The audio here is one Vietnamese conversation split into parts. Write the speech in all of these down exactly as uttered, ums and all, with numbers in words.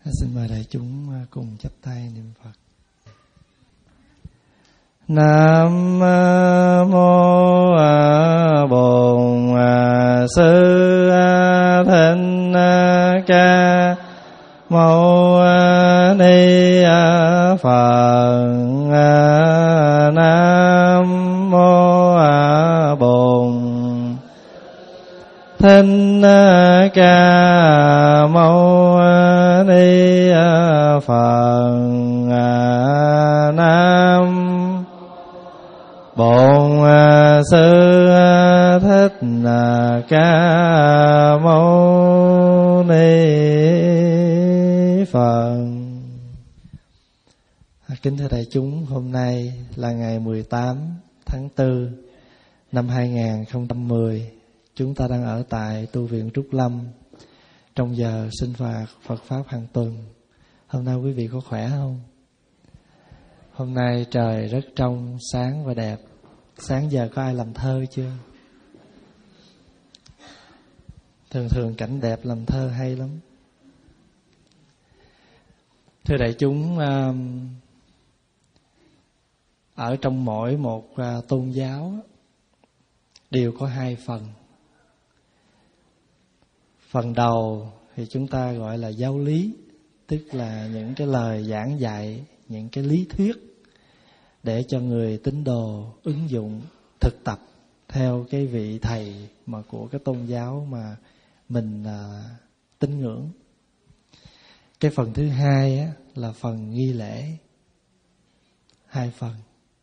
Xin mời đại chúng cùng chắp tay niệm Phật. Nam mô Bổn Sư Thích Ca Mâu Ni Phật. Nam mô Bổn Thích Ca Mâu Ni Phật. Nam Bổn Sư Thích Ca Mâu Ni Phật. Kính thưa đại chúng, hôm nay là ngày mười tám tháng tư năm hai nghìn không trăm mười. Chúng ta đang ở tại tu viện Trúc Lâm trong giờ sinh hoạt Phật Pháp hàng tuần. Hôm nay quý vị có khỏe không? Hôm nay trời rất trong, sáng và đẹp. Sáng giờ có ai làm thơ chưa? Thường thường cảnh đẹp làm thơ hay lắm. Thưa đại chúng, ở trong mỗi một tôn giáo đều có hai phần. Phần đầu thì chúng ta gọi là giáo lý, tức là những cái lời giảng dạy, những cái lý thuyết để cho người tín đồ ứng dụng, thực tập theo cái vị thầy mà của cái tôn giáo mà mình à, tín ngưỡng. Cái phần thứ hai á, là phần nghi lễ. Hai phần.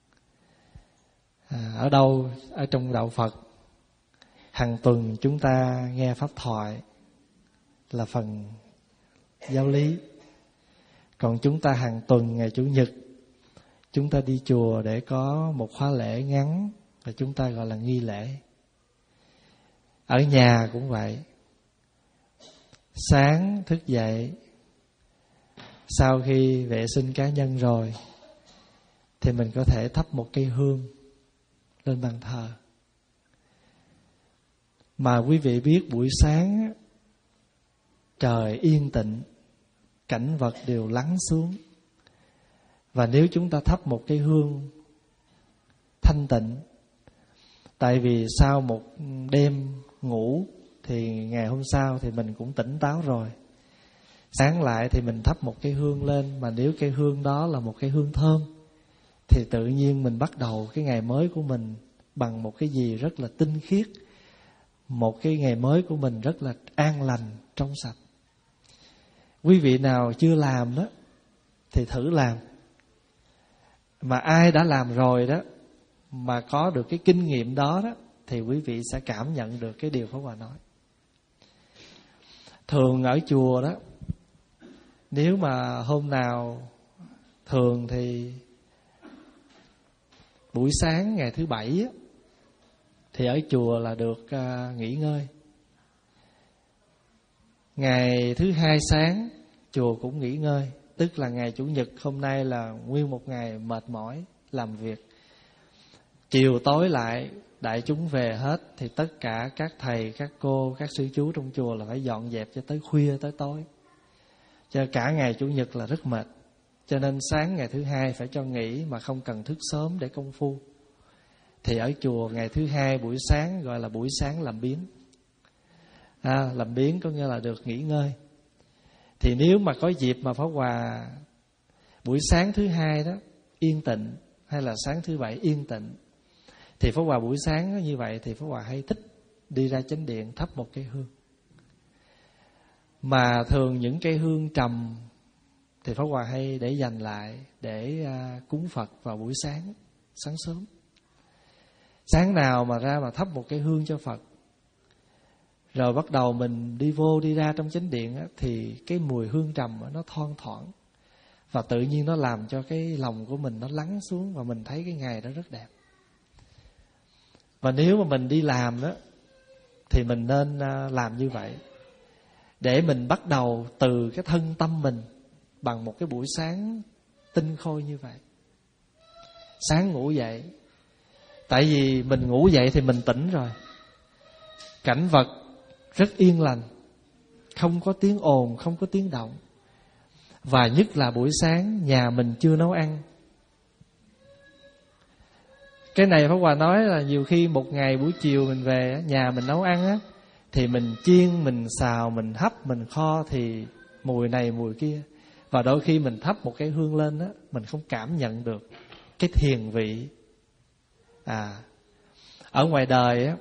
À, ở đâu? Ở trong đạo Phật, hàng tuần chúng ta nghe pháp thoại là phần giáo lý. Còn chúng ta hàng tuần ngày Chủ nhật chúng ta đi chùa để có một khóa lễ ngắn và chúng ta gọi là nghi lễ. Ở nhà cũng vậy. Sáng thức dậy, sau khi vệ sinh cá nhân rồi thì mình có thể thắp một cây hương lên bàn thờ. Mà quý vị biết buổi sáng trời yên tĩnh, cảnh vật đều lắng xuống. Và nếu chúng ta thắp một cái hương thanh tịnh, tại vì sau một đêm ngủ thì ngày hôm sau thì mình cũng tỉnh táo rồi. Sáng lại thì mình thắp một cái hương lên, mà nếu cái hương đó là một cái hương thơm thì tự nhiên mình bắt đầu cái ngày mới của mình bằng một cái gì rất là tinh khiết. Một cái ngày mới của mình rất là an lành, trong sạch. Quý vị nào chưa làm đó thì thử làm. Mà ai đã làm rồi đó, mà có được cái kinh nghiệm đó đó, thì quý vị sẽ cảm nhận được cái điều Pháp Hòa nói. Thường ở chùa đó, nếu mà hôm nào thường thì buổi sáng ngày thứ bảy á, thì ở chùa là được uh, nghỉ ngơi. Ngày thứ hai sáng chùa cũng nghỉ ngơi. Tức là ngày Chủ nhật hôm nay là nguyên một ngày mệt mỏi làm việc. Chiều tối lại đại chúng về hết thì tất cả các thầy, các cô, các sư chú trong chùa là phải dọn dẹp cho tới khuya, tới tối. Cho cả ngày Chủ nhật là rất mệt. Cho nên sáng ngày thứ hai phải cho nghỉ, mà không cần thức sớm để công phu. Thì ở chùa ngày thứ hai buổi sáng gọi là buổi sáng làm biếng. À, làm biếng có nghĩa là được nghỉ ngơi. Thì nếu mà có dịp mà Pháp Hòa buổi sáng thứ hai đó yên tĩnh, hay là sáng thứ bảy yên tĩnh, thì Pháp Hòa buổi sáng như vậy thì Pháp Hòa hay thích đi ra chánh điện thắp một cây hương. Mà thường những cây hương trầm thì Pháp Hòa hay để dành lại để cúng Phật vào buổi sáng, sáng sớm. Sáng nào mà ra mà thắp một cây hương cho Phật, rồi bắt đầu mình đi vô đi ra trong chánh điện á, thì cái mùi hương trầm á, nó thoang thoảng. Và tự nhiên nó làm cho cái lòng của mình nó lắng xuống, và mình thấy cái ngày đó rất đẹp. Và nếu mà mình đi làm đó thì mình nên làm như vậy, để mình bắt đầu từ cái thân tâm mình bằng một cái buổi sáng tinh khôi như vậy. Sáng ngủ dậy, tại vì mình ngủ dậy thì mình tỉnh rồi, cảnh vật rất yên lành, không có tiếng ồn, không có tiếng động. Và nhất là buổi sáng nhà mình chưa nấu ăn. Cái này Pháp Hòa nói là nhiều khi một ngày buổi chiều mình về, nhà mình nấu ăn á, thì mình chiên, mình xào, mình hấp, mình kho thì mùi này mùi kia. Và đôi khi mình thắp một cái hương lên á, mình không cảm nhận được cái thiền vị. À, ở ngoài đời á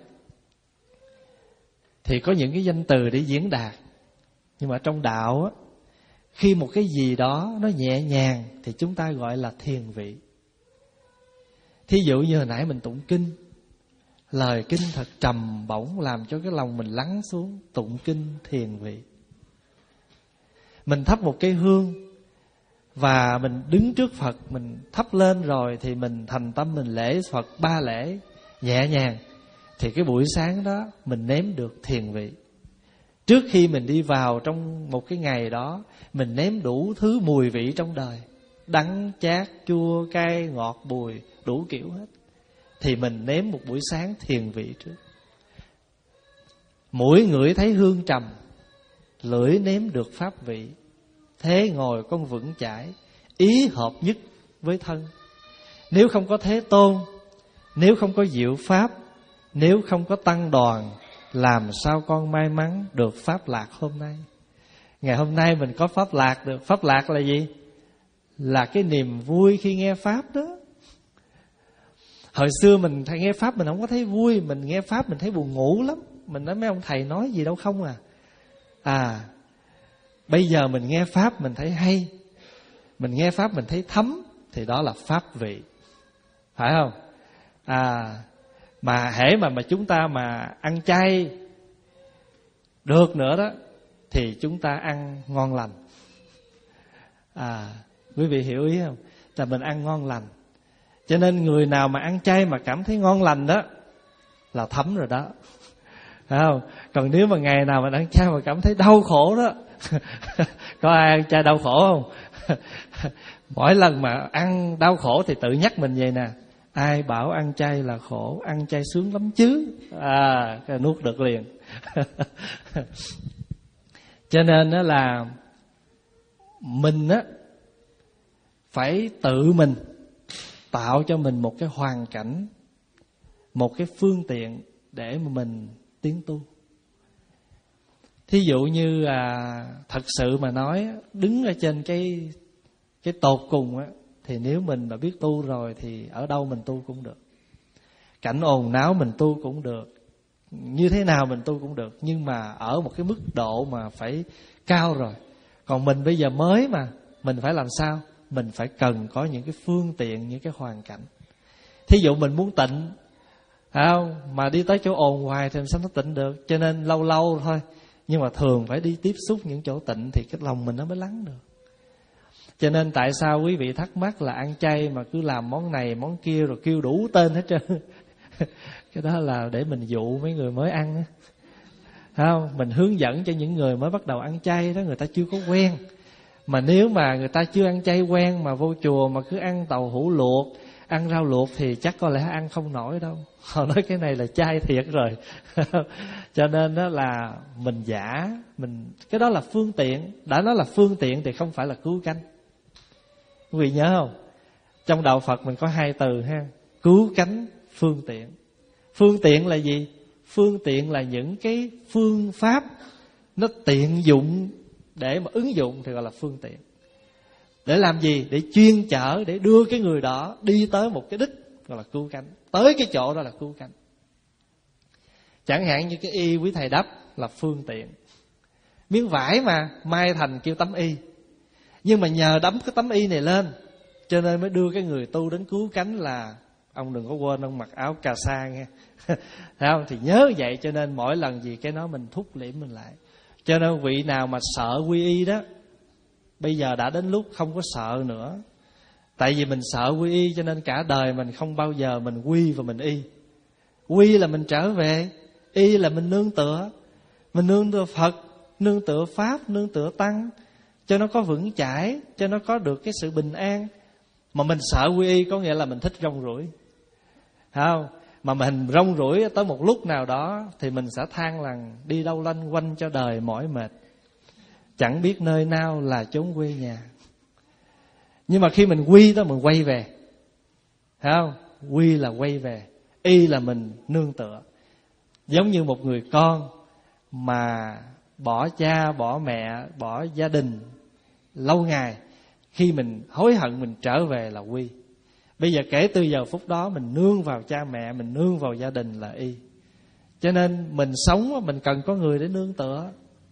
thì có những cái danh từ để diễn đạt. Nhưng mà trong đạo á, khi một cái gì đó nó nhẹ nhàng thì chúng ta gọi là thiền vị. Thí dụ như hồi nãy mình tụng kinh, lời kinh thật trầm bổng, làm cho cái lòng mình lắng xuống. Tụng kinh thiền vị. Mình thắp một cây hương và mình đứng trước Phật, mình thắp lên rồi thì mình thành tâm mình lễ Phật ba lễ nhẹ nhàng, thì cái buổi sáng đó mình nếm được thiền vị. Trước khi mình đi vào trong một cái ngày đó, mình nếm đủ thứ mùi vị trong đời, đắng, chát, chua, cay, ngọt, bùi, đủ kiểu hết. Thì mình nếm một buổi sáng thiền vị trước. Mũi ngửi thấy hương trầm, lưỡi nếm được pháp vị. Thế ngồi con vững chãi, ý hợp nhất với thân. Nếu không có Thế Tôn, nếu không có diệu pháp, nếu không có tăng đoàn, làm sao con may mắn được pháp lạc hôm nay? Ngày hôm nay mình có pháp lạc được. Pháp lạc là gì? Là cái niềm vui khi nghe pháp đó. Hồi xưa mình nghe pháp mình không có thấy vui, mình nghe pháp mình thấy buồn ngủ lắm. Mình nói mấy ông thầy nói gì đâu không à. À, bây giờ mình nghe pháp mình thấy hay, mình nghe pháp mình thấy thấm, thì đó là pháp vị, phải không? À, mà hễ mà mà chúng ta mà ăn chay được nữa đó thì chúng ta ăn ngon lành. À, quý vị hiểu ý không? Là mình ăn ngon lành. Cho nên người nào mà ăn chay mà cảm thấy ngon lành đó là thấm rồi đó, phải không? Còn nếu mà ngày nào mà ăn chay mà cảm thấy đau khổ đó có ai ăn chay đau khổ không? Mỗi lần mà ăn đau khổ thì tự nhắc mình vậy nè: ai bảo ăn chay là khổ, ăn chay sướng lắm chứ. À, cái nuốt được liền. Cho nên đó là mình á phải tự mình tạo cho mình một cái hoàn cảnh, một cái phương tiện để mà mình tiến tu. Thí dụ như à, thật sự mà nói, đứng ở trên cái cái tột cùng á, thì nếu mình mà biết tu rồi thì ở đâu mình tu cũng được. Cảnh ồn náo mình tu cũng được, như thế nào mình tu cũng được. Nhưng mà ở một cái mức độ mà phải cao rồi. Còn mình bây giờ mới mà, mình phải làm sao? Mình phải cần có những cái phương tiện, những cái hoàn cảnh. Thí dụ mình muốn tịnh, phải không? Mà đi tới chỗ ồn hoài thì làm sao nó tịnh được? Cho nên lâu lâu thôi, nhưng mà thường phải đi tiếp xúc những chỗ tịnh thì cái lòng mình nó mới lắng được. Cho nên tại sao quý vị thắc mắc là ăn chay mà cứ làm món này món kia rồi kêu đủ tên hết trơn? Cái đó là để mình dụ mấy người mới ăn á, không? Mình hướng dẫn cho những người mới bắt đầu ăn chay đó, người ta chưa có quen. Mà nếu mà người ta chưa ăn chay quen mà vô chùa mà cứ ăn tàu hũ luộc, ăn rau luộc thì chắc có lẽ ăn không nổi đâu. Họ nói cái này là chay thiệt rồi. Cho nên đó là mình giả, mình cái đó là phương tiện. Đã nói là phương tiện thì không phải là cứu cánh. Quý vị nhớ không? Trong đạo Phật mình có hai từ ha: cứu cánh, phương tiện. Phương tiện là gì? Phương tiện là những cái phương pháp nó tiện dụng để mà ứng dụng thì gọi là phương tiện. Để làm gì? Để chuyên chở, để đưa cái người đó đi tới một cái đích gọi là cứu cánh. Tới cái chỗ đó là cứu cánh. Chẳng hạn như cái y quý thầy đắp là phương tiện. Miếng vải mà mai thành kêu tấm y, nhưng mà nhờ đấm cái tấm y này lên cho nên mới đưa cái người tu đến cứu cánh. Là ông đừng có quên ông mặc áo cà sa nghe. Thấy không? Thì nhớ vậy, cho nên mỗi lần gì cái nó mình thúc liễm mình lại. Cho nên vị nào mà sợ quy y đó, bây giờ đã đến lúc không có sợ nữa. Tại vì mình sợ quy y cho nên cả đời mình không bao giờ mình quy và mình y. Quy là mình trở về, y là mình nương tựa. Mình nương tựa Phật, nương tựa Pháp, nương tựa Tăng, cho nó có vững chãi, cho nó có được cái sự bình an. Mà mình sợ quy y có nghĩa là mình thích rong ruổi, không? Mà mình rong ruổi tới một lúc nào đó thì mình sẽ than rằng đi đâu lanh quanh cho đời mỏi mệt, chẳng biết nơi nào là chốn quê nhà. Nhưng mà khi mình quy đó, mình quay về, thấy không? Quy là quay về, y là mình nương tựa. Giống như một người con mà bỏ cha, bỏ mẹ, bỏ gia đình lâu ngày, khi mình hối hận mình trở về là quy. Bây giờ kể từ giờ phút đó mình nương vào cha mẹ, mình nương vào gia đình là y. Cho nên mình sống mình cần có người để nương tựa.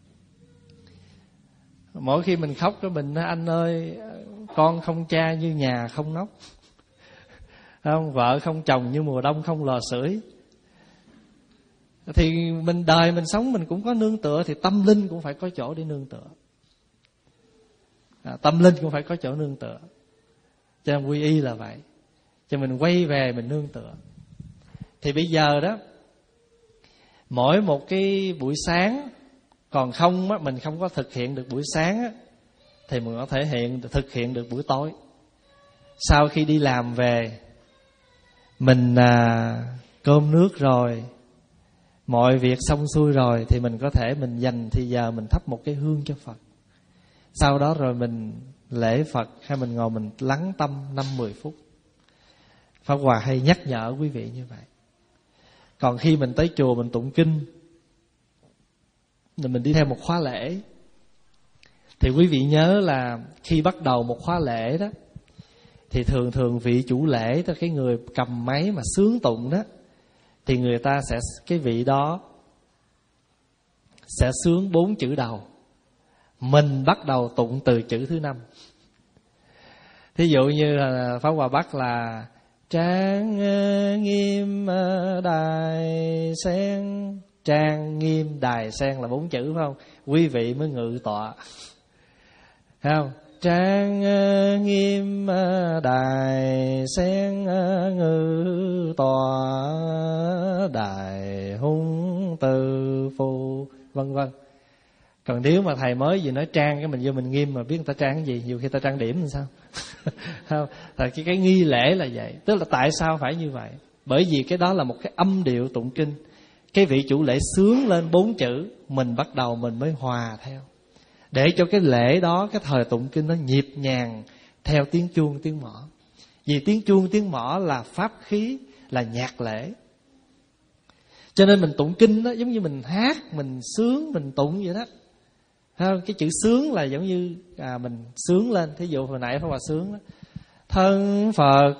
Mỗi khi mình khóc đó, mình nói anh ơi, con không cha như nhà không nóc, không, vợ không chồng như mùa đông không lò sưởi. Thì mình đời mình sống mình cũng có nương tựa, thì tâm linh cũng phải có chỗ để nương tựa. À, tâm linh cũng phải có chỗ nương tựa. Cho nên quy y là vậy. Cho mình quay về mình nương tựa. Thì bây giờ đó, mỗi một cái buổi sáng, còn không á, mình không có thực hiện được buổi sáng á, thì mình có thể hiện thực hiện được buổi tối. Sau khi đi làm về, mình à, cơm nước rồi, mọi việc xong xuôi rồi, thì mình có thể mình dành thì giờ mình thắp một cái hương cho Phật. Sau đó rồi mình lễ Phật, hay mình ngồi mình lắng tâm năm mười phút. Pháp Hòa hay nhắc nhở quý vị như vậy. Còn khi mình tới chùa mình tụng kinh, rồi mình đi theo một khóa lễ, thì quý vị nhớ là khi bắt đầu một khóa lễ đó, thì thường thường vị chủ lễ, tức cái người cầm máy mà xướng tụng đó, thì người ta sẽ, cái vị đó sẽ xướng bốn chữ đầu. Mình bắt đầu tụng từ chữ thứ năm. Thí dụ như là Pháp Hòa Bắc là trang nghiêm đài sen. Trang nghiêm đài sen là bốn chữ, phải không? Quý vị mới ngự tọa, thấy không? Trang nghiêm đài sen ngự tọa, đài hung từ phù, vân vân. Còn nếu mà thầy mới gì nói trang, cái mình vô mình nghiêm mà biết người ta trang cái gì, nhiều khi ta trang điểm làm sao? Không, tại cái, cái nghi lễ là vậy. Tức là tại sao phải như vậy? Bởi vì cái đó là một cái âm điệu tụng kinh. Cái vị chủ lễ xướng lên bốn chữ, mình bắt đầu mình mới hòa theo, để cho cái lễ đó, cái thời tụng kinh nó nhịp nhàng theo tiếng chuông tiếng mõ. Vì tiếng chuông tiếng mõ là pháp khí, là nhạc lễ. Cho nên mình tụng kinh đó giống như mình hát, mình sướng, mình tụng vậy đó. Cái chữ sướng là giống như à, mình sướng lên. Thí dụ hồi nãy Pháp Hòa sướng đó: thân Phật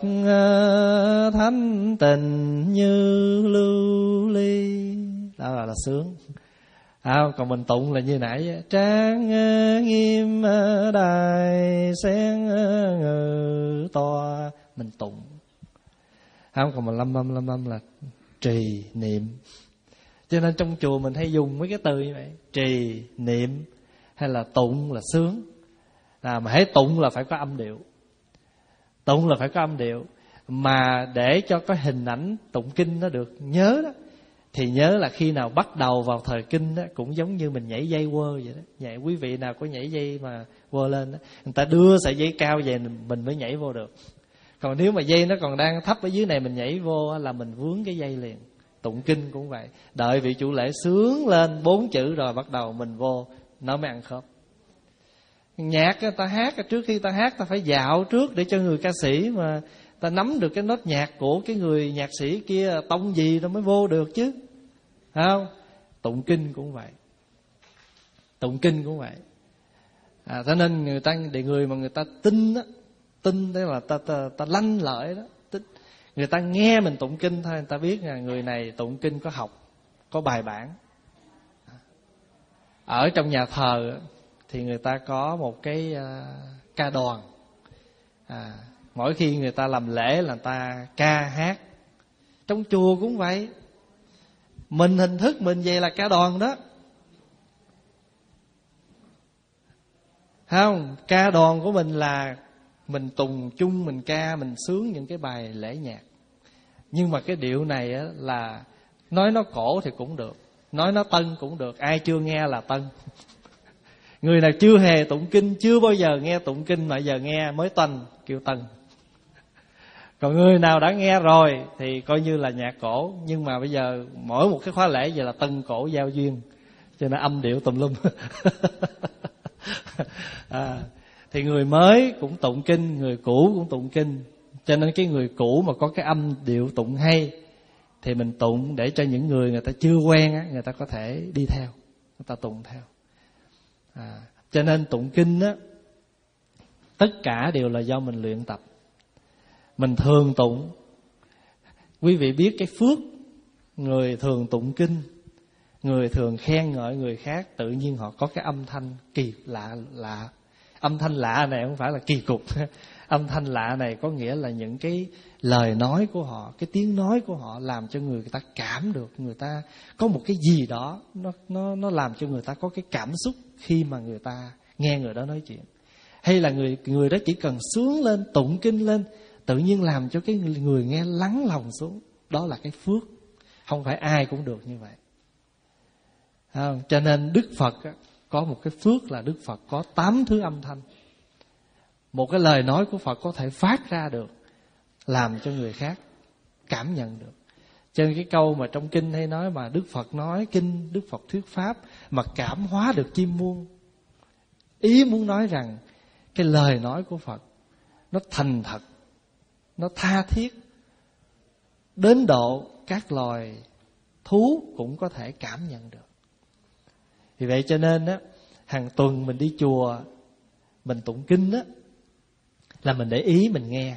thánh tình như lưu ly, đó là, là sướng. À, còn mình tụng là như nãy: trang nghiêm đài sen ngự tòa, mình tụng. Không, còn mình lâm lâm lâm lâm là trì niệm. Cho nên trong chùa mình hay dùng mấy cái từ như vậy: trì niệm hay là tụng là sướng. À, mà hãy tụng là phải có âm điệu. Tụng là phải có âm điệu. Mà để cho cái hình ảnh tụng kinh nó được nhớ đó, thì nhớ là khi nào bắt đầu vào thời kinh đó, cũng giống như mình nhảy dây quơ vậy đó. Nhảy, quý vị nào có nhảy dây mà quơ lên đó, người ta đưa sợi dây cao về mình mới nhảy vô được. Còn nếu mà dây nó còn đang thấp ở dưới này, mình nhảy vô là mình vướng cái dây liền. Tụng kinh cũng vậy, đợi vị chủ lễ sướng lên bốn chữ rồi bắt đầu mình vô, nó mới ăn khớp. Nhạc ta hát, trước khi ta hát ta phải dạo trước để cho người ca sĩ mà ta nắm được cái nốt nhạc của cái người nhạc sĩ kia tông gì nó mới vô được chứ, phải không? Tụng kinh cũng vậy, tụng kinh cũng vậy. À, cho nên người ta, để người mà người ta tin đó, tin đấy là ta ta, ta lanh lợi đó, tin. Người ta nghe mình tụng kinh thôi, người ta biết là người này tụng kinh có học, có bài bản. Ở trong nhà thờ thì người ta có một cái uh, ca đoàn. À, mỗi khi người ta làm lễ là người ta ca hát. Trong chùa cũng vậy. Mình hình thức mình vậy là ca đoàn đó. Không, ca đoàn của mình là mình tùng chung, mình ca, mình sướng những cái bài lễ nhạc. Nhưng mà cái điệu này á, là nói nó cổ thì cũng được, nói nó tân cũng được. Ai chưa nghe là tân. Người nào chưa hề tụng kinh, chưa bao giờ nghe tụng kinh mà giờ nghe mới tân, kêu tân. Còn người nào đã nghe rồi thì coi như là nhạc cổ. Nhưng mà bây giờ mỗi một cái khóa lễ vậy là tân cổ giao duyên, cho nên âm điệu tùm lum. À, Thì người mới cũng tụng kinh, người cũ cũng tụng kinh. Cho nên cái người cũ mà có cái âm điệu tụng hay thì mình tụng để cho những người người ta chưa quen á, người ta có thể đi theo, người ta tụng theo. À, cho nên tụng kinh á, tất cả đều là do mình luyện tập. Mình thường tụng, quý vị biết cái phước người thường tụng kinh, người thường khen ngợi người khác, tự nhiên họ có cái âm thanh kỳ lạ lạ. Âm thanh lạ này không phải là kỳ cục. Âm thanh lạ này có nghĩa là những cái lời nói của họ, cái tiếng nói của họ làm cho người ta cảm được, người ta có một cái gì đó nó nó nó làm cho người ta có cái cảm xúc khi mà người ta nghe người đó nói chuyện. Hay là người người đó chỉ cần sướng lên, tụng kinh lên, tự nhiên làm cho cái người nghe lắng lòng xuống. Đó là cái phước. Không phải ai cũng được như vậy. À, cho nên Đức Phật có một cái phước là Đức Phật có tám thứ âm thanh. Một cái lời nói của Phật có thể phát ra được, làm cho người khác cảm nhận được. Cho nên cái câu mà trong kinh hay nói mà Đức Phật nói kinh, Đức Phật thuyết pháp mà cảm hóa được chim muông. Ý muốn nói rằng cái lời nói của Phật nó thành thật, nó tha thiết, đến độ các loài thú cũng có thể cảm nhận được. Vì vậy cho nên á, hàng tuần mình đi chùa, mình tụng kinh á, là mình để ý mình nghe.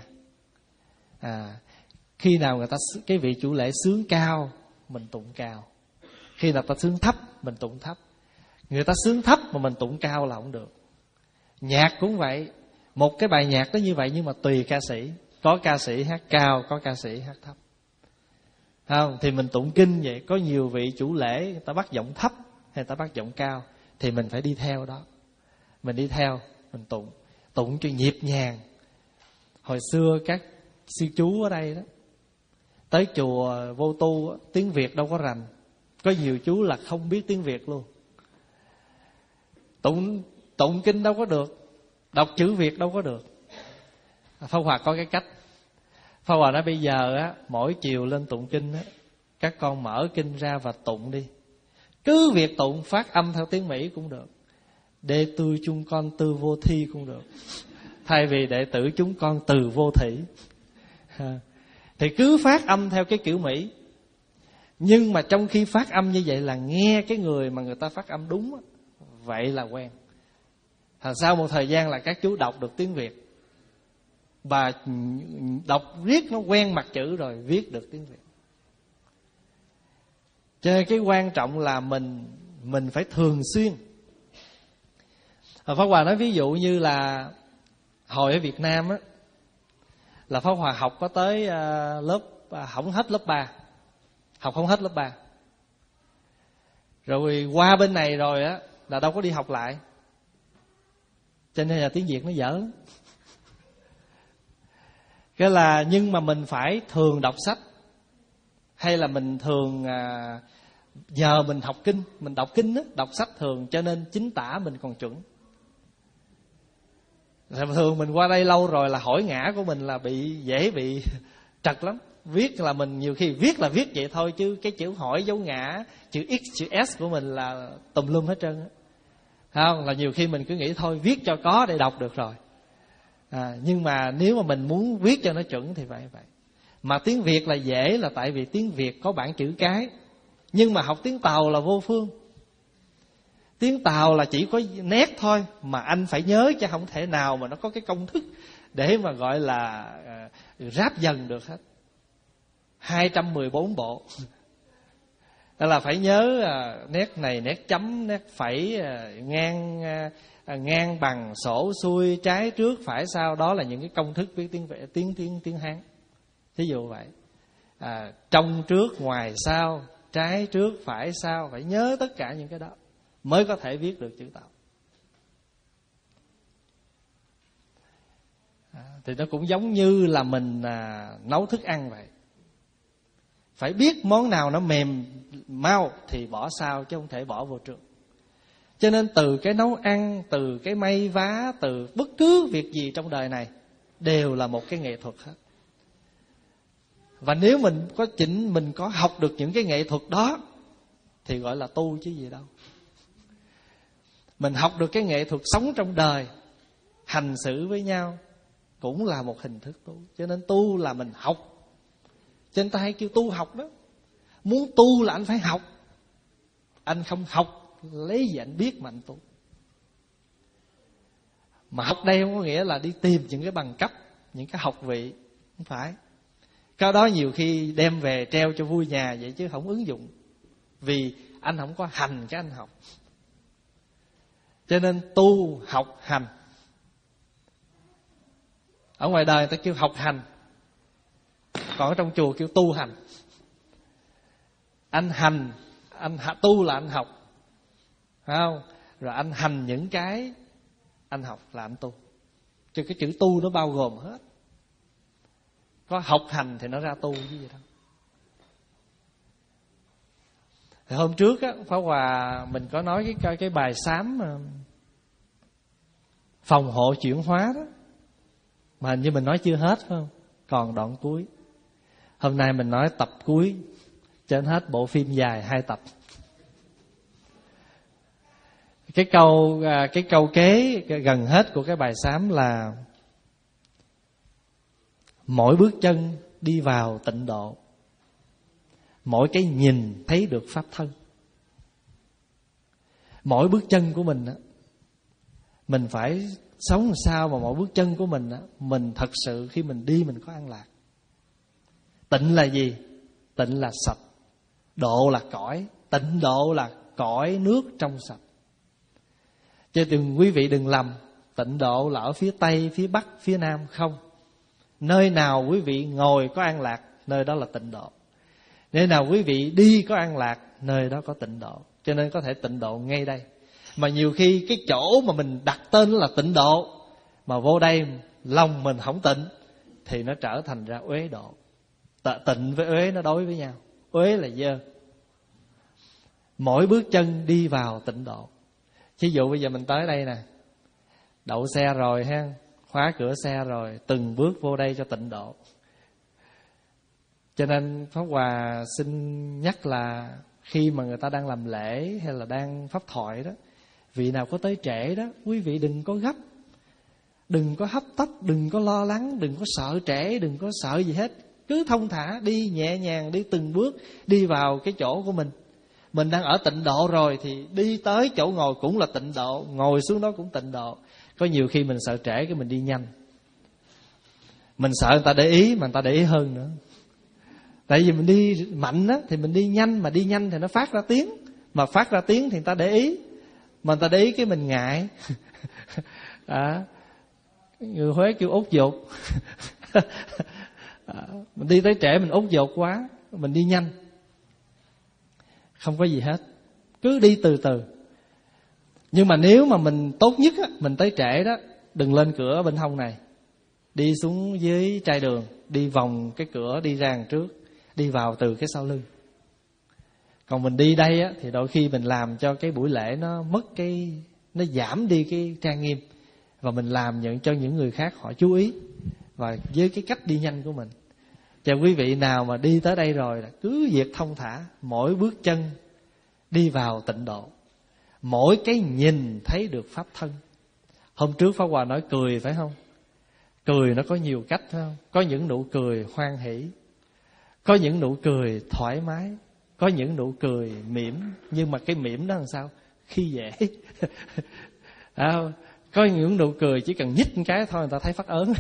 À, khi nào người ta cái vị chủ lễ sướng cao, mình tụng cao. Khi nào ta sướng thấp, mình tụng thấp. Người ta sướng thấp mà mình tụng cao là không được. Nhạc cũng vậy, một cái bài nhạc nó như vậy nhưng mà tùy ca sĩ. Có ca sĩ hát cao, có ca sĩ hát thấp. Không, thì mình tụng kinh vậy, có nhiều vị chủ lễ người ta bắt giọng thấp hay ta bắt giọng cao, thì mình phải đi theo đó. Mình đi theo, mình tụng, tụng cho nhịp nhàng. Hồi xưa các sư chú ở đây đó, tới chùa vô tu, tiếng Việt đâu có rành. Có nhiều chú là không biết tiếng Việt luôn. Tụng, tụng kinh đâu có được, đọc chữ Việt đâu có được. Pháp Hòa có cái cách. Pháp Hòa nói bây giờ á, mỗi chiều lên tụng kinh á, các con mở kinh ra và tụng đi. Cứ việc tụng phát âm theo tiếng Mỹ cũng được. Đệ tử chúng con từ vô thi cũng được. Thay vì đệ tử chúng con từ vô thỉ. Thì cứ phát âm theo cái kiểu Mỹ. Nhưng mà trong khi phát âm như vậy là nghe cái người mà người ta phát âm đúng á, vậy là quen. Thật sau một thời gian là các chú đọc được tiếng Việt. Và đọc viết nó quen mặt chữ rồi, viết được tiếng Việt. Cho nên cái quan trọng là mình mình phải thường xuyên. Pháp Hòa nói ví dụ như là hồi ở Việt Nam á, là Pháp Hòa học có tới uh, lớp uh, không hết lớp ba, học không hết lớp ba. Rồi qua bên này rồi á là đâu có đi học lại. Cho nên là tiếng Việt nó dở. Cái là nhưng mà mình phải thường đọc sách, hay là mình thường à, giờ mình học kinh, mình đọc kinh á, đọc sách thường, cho nên chính tả mình còn chuẩn. Thường mình qua đây lâu rồi là hỏi ngã của mình là bị dễ bị trật lắm. Viết là mình nhiều khi viết là viết vậy thôi, chứ cái chữ hỏi dấu ngã, chữ X, chữ S của mình là tùm lum hết trơn á. Không, là nhiều khi mình cứ nghĩ thôi viết cho có để đọc được rồi. À, nhưng mà nếu mà mình muốn viết cho nó chuẩn thì phải vậy. Mà tiếng Việt là dễ là tại vì tiếng Việt có bảng chữ cái. Nhưng mà học tiếng Tàu là vô phương. Tiếng Tàu là chỉ có nét thôi, mà anh phải nhớ chứ không thể nào mà nó có cái công thức để mà gọi là uh, ráp dần được hết. hai trăm mười bốn bộ. Đó là phải nhớ uh, nét này, nét chấm, nét phẩy, uh, ngang uh, ngang bằng, sổ xuôi, trái trước phải sau. Đó là những cái công thức viết tiếng tiếng tiếng tiếng Hán. Ví dụ vậy. À, trong trước ngoài sau, trái trước phải sau, phải nhớ tất cả những cái đó mới có thể viết được chữ Tàu. À, thì nó cũng giống như là mình à, nấu thức ăn vậy. Phải biết món nào nó mềm mau thì bỏ sau, chứ không thể bỏ vô trước. Cho nên từ cái nấu ăn, từ cái may vá, từ bất cứ việc gì trong đời này đều là một cái nghệ thuật hết. Và nếu mình có chỉnh, mình có học được những cái nghệ thuật đó thì gọi là tu chứ gì đâu. Mình học được cái nghệ thuật sống trong đời hành xử với nhau cũng là một hình thức tu. Cho nên tu là mình học. Cho nên ta hay kêu tu học đó. Muốn tu là anh phải học. Anh không học lấy gì anh biết mà anh tu. Mà học đây không có nghĩa là đi tìm những cái bằng cấp, những cái học vị. Không phải. Cái đó nhiều khi đem về treo cho vui nhà vậy chứ không ứng dụng. Vì anh không có hành cái anh học. Cho nên tu, học, hành. Ở ngoài đời người ta kêu học hành, còn ở trong chùa kêu tu hành. Anh hành, anh tu là anh học, phải không? Rồi anh hành những cái anh học là anh tu. Chứ cái chữ tu nó bao gồm hết. Có học hành thì nó ra tu chứ gì đâu. Thì hôm trước á, Pháp Hòa mình có nói cái cái bài sám phòng hộ chuyển hóa đó, mà hình như mình nói chưa hết phải không? Còn đoạn cuối. Hôm nay mình nói tập cuối, cho nên hết bộ phim dài hai tập. Cái câu cái câu kế gần hết của cái bài sám là mỗi bước chân đi vào tịnh độ, mỗi cái nhìn thấy được pháp thân. Mỗi bước chân của mình á, mình phải sống làm sao mà mỗi bước chân của mình á, mình thật sự khi mình đi mình có an lạc. Tịnh là gì? Tịnh là sạch. Độ là cõi. Tịnh độ là cõi nước trong sạch. Chứ đừng, quý vị đừng lầm, tịnh độ là ở phía Tây, phía Bắc, phía Nam. Không. Nơi nào quý vị ngồi có an lạc, nơi đó là tịnh độ. Nơi nào quý vị đi có an lạc, nơi đó có tịnh độ. Cho nên có thể tịnh độ ngay đây. Mà nhiều khi cái chỗ mà mình đặt tên là tịnh độ, mà vô đây lòng mình không tịnh, thì nó trở thành ra uế độ. Tịnh với uế nó đối với nhau. Uế là dơ. Mỗi bước chân đi vào tịnh độ. Ví dụ bây giờ mình tới đây nè, đậu xe rồi ha, khóa cửa xe rồi, từng bước vô đây cho tịnh độ. Cho nên Pháp Hòa xin nhắc là khi mà người ta đang làm lễ hay là đang pháp thoại đó, vị nào có tới trễ đó, quý vị đừng có gấp, đừng có hấp tấp, đừng có lo lắng, đừng có sợ trễ, đừng có sợ gì hết. Cứ thông thả đi, nhẹ nhàng đi từng bước, đi vào cái chỗ của mình. Mình đang ở tịnh độ rồi thì đi tới chỗ ngồi cũng là tịnh độ, ngồi xuống đó cũng tịnh độ. Có nhiều khi mình sợ trễ cái mình đi nhanh, mình sợ người ta để ý mà người ta để ý hơn nữa. Tại vì mình đi mạnh á thì mình đi nhanh, mà đi nhanh thì nó phát ra tiếng, mà phát ra tiếng thì người ta để ý, mà người ta để ý cái mình ngại. À, người Huế kêu út dột. À, mình đi tới trễ mình út dột quá, mình đi nhanh, không có gì hết, cứ đi từ từ. Nhưng mà nếu mà mình tốt nhất á, mình tới trễ đó, đừng lên cửa bên hông này, đi xuống dưới trai đường, đi vòng cái cửa đi ra đằng trước, đi vào từ cái sau lưng. Còn mình đi đây á, thì đôi khi mình làm cho cái buổi lễ nó mất cái, nó giảm đi cái trang nghiêm, và mình làm nhận cho những người khác họ chú ý, và với cái cách đi nhanh của mình. Cho quý vị nào mà đi tới đây rồi là cứ việc thông thả, mỗi bước chân đi vào tịnh độ, mỗi cái nhìn thấy được pháp thân. Hôm trước Pháp Hòa nói cười phải không? Cười nó có nhiều cách phải không? Có những nụ cười hoan hỷ, có những nụ cười thoải mái, có những nụ cười mỉm. Nhưng mà cái mỉm đó làm sao? Khi dễ. À, có những nụ cười chỉ cần nhích một cái thôi người ta thấy phát ớn.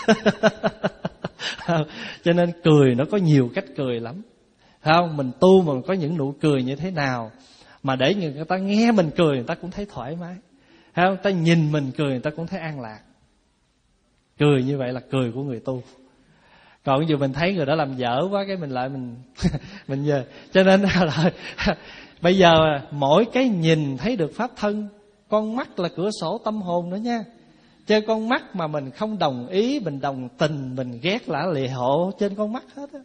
Cho nên cười nó có nhiều cách cười lắm, phải không? Mình tu mà mình có những nụ cười như thế nào mà để người ta nghe mình cười người ta cũng thấy thoải mái, phải không? Ta nhìn mình cười người ta cũng thấy an lạc. Cười như vậy là cười của người tu. Còn dù mình thấy người đó làm dở quá cái mình lại mình mình giờ. Cho nên là bây giờ mỗi cái nhìn thấy được pháp thân. Con mắt là cửa sổ tâm hồn nữa nha. Chứ con mắt mà mình không đồng ý, mình đồng tình, mình ghét là lìa hộ trên con mắt hết á.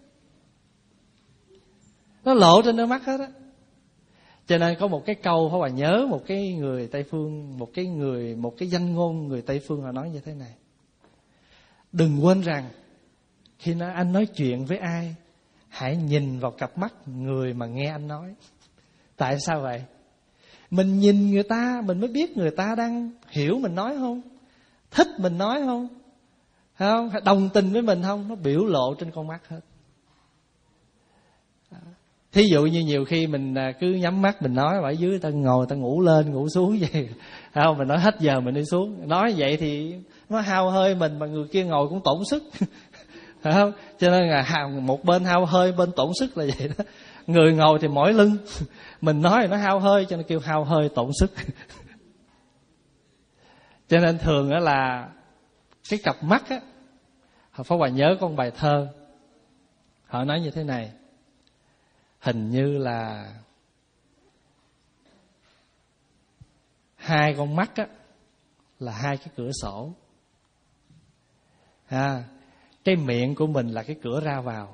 Nó lộ trên đôi mắt hết á. Cho nên có một cái câu Pháp Hòa nhớ, một cái người Tây Phương, một cái người, một cái danh ngôn người Tây Phương họ nói như thế này: đừng quên rằng khi nói anh nói chuyện với ai, hãy nhìn vào cặp mắt người mà nghe anh nói. Tại sao vậy? Mình nhìn người ta mình mới biết người ta đang hiểu mình nói không. thích mình nói không, phải không, đồng tình với mình không, nó biểu lộ trên con mắt hết. Thí dụ như nhiều khi mình cứ nhắm mắt mình nói, ở dưới ta ngồi ta ngủ lên ngủ xuống vậy, phải không? Mình nói hết giờ mình đi xuống. Nói vậy thì nó hao hơi mình, mà người kia ngồi cũng tổn sức, phải không? Cho nên là một bên hao hơi, bên tổn sức là vậy đó. Người ngồi thì mỏi lưng, mình nói thì nó hao hơi, cho nên kêu hao hơi tổn sức. Cho nên thường đó là cái cặp mắt á, Pháp Hòa nhớ có một bài thơ, họ nói như thế này: hình như là hai con mắt á là hai cái cửa sổ, à, cái miệng của mình là cái cửa ra vào,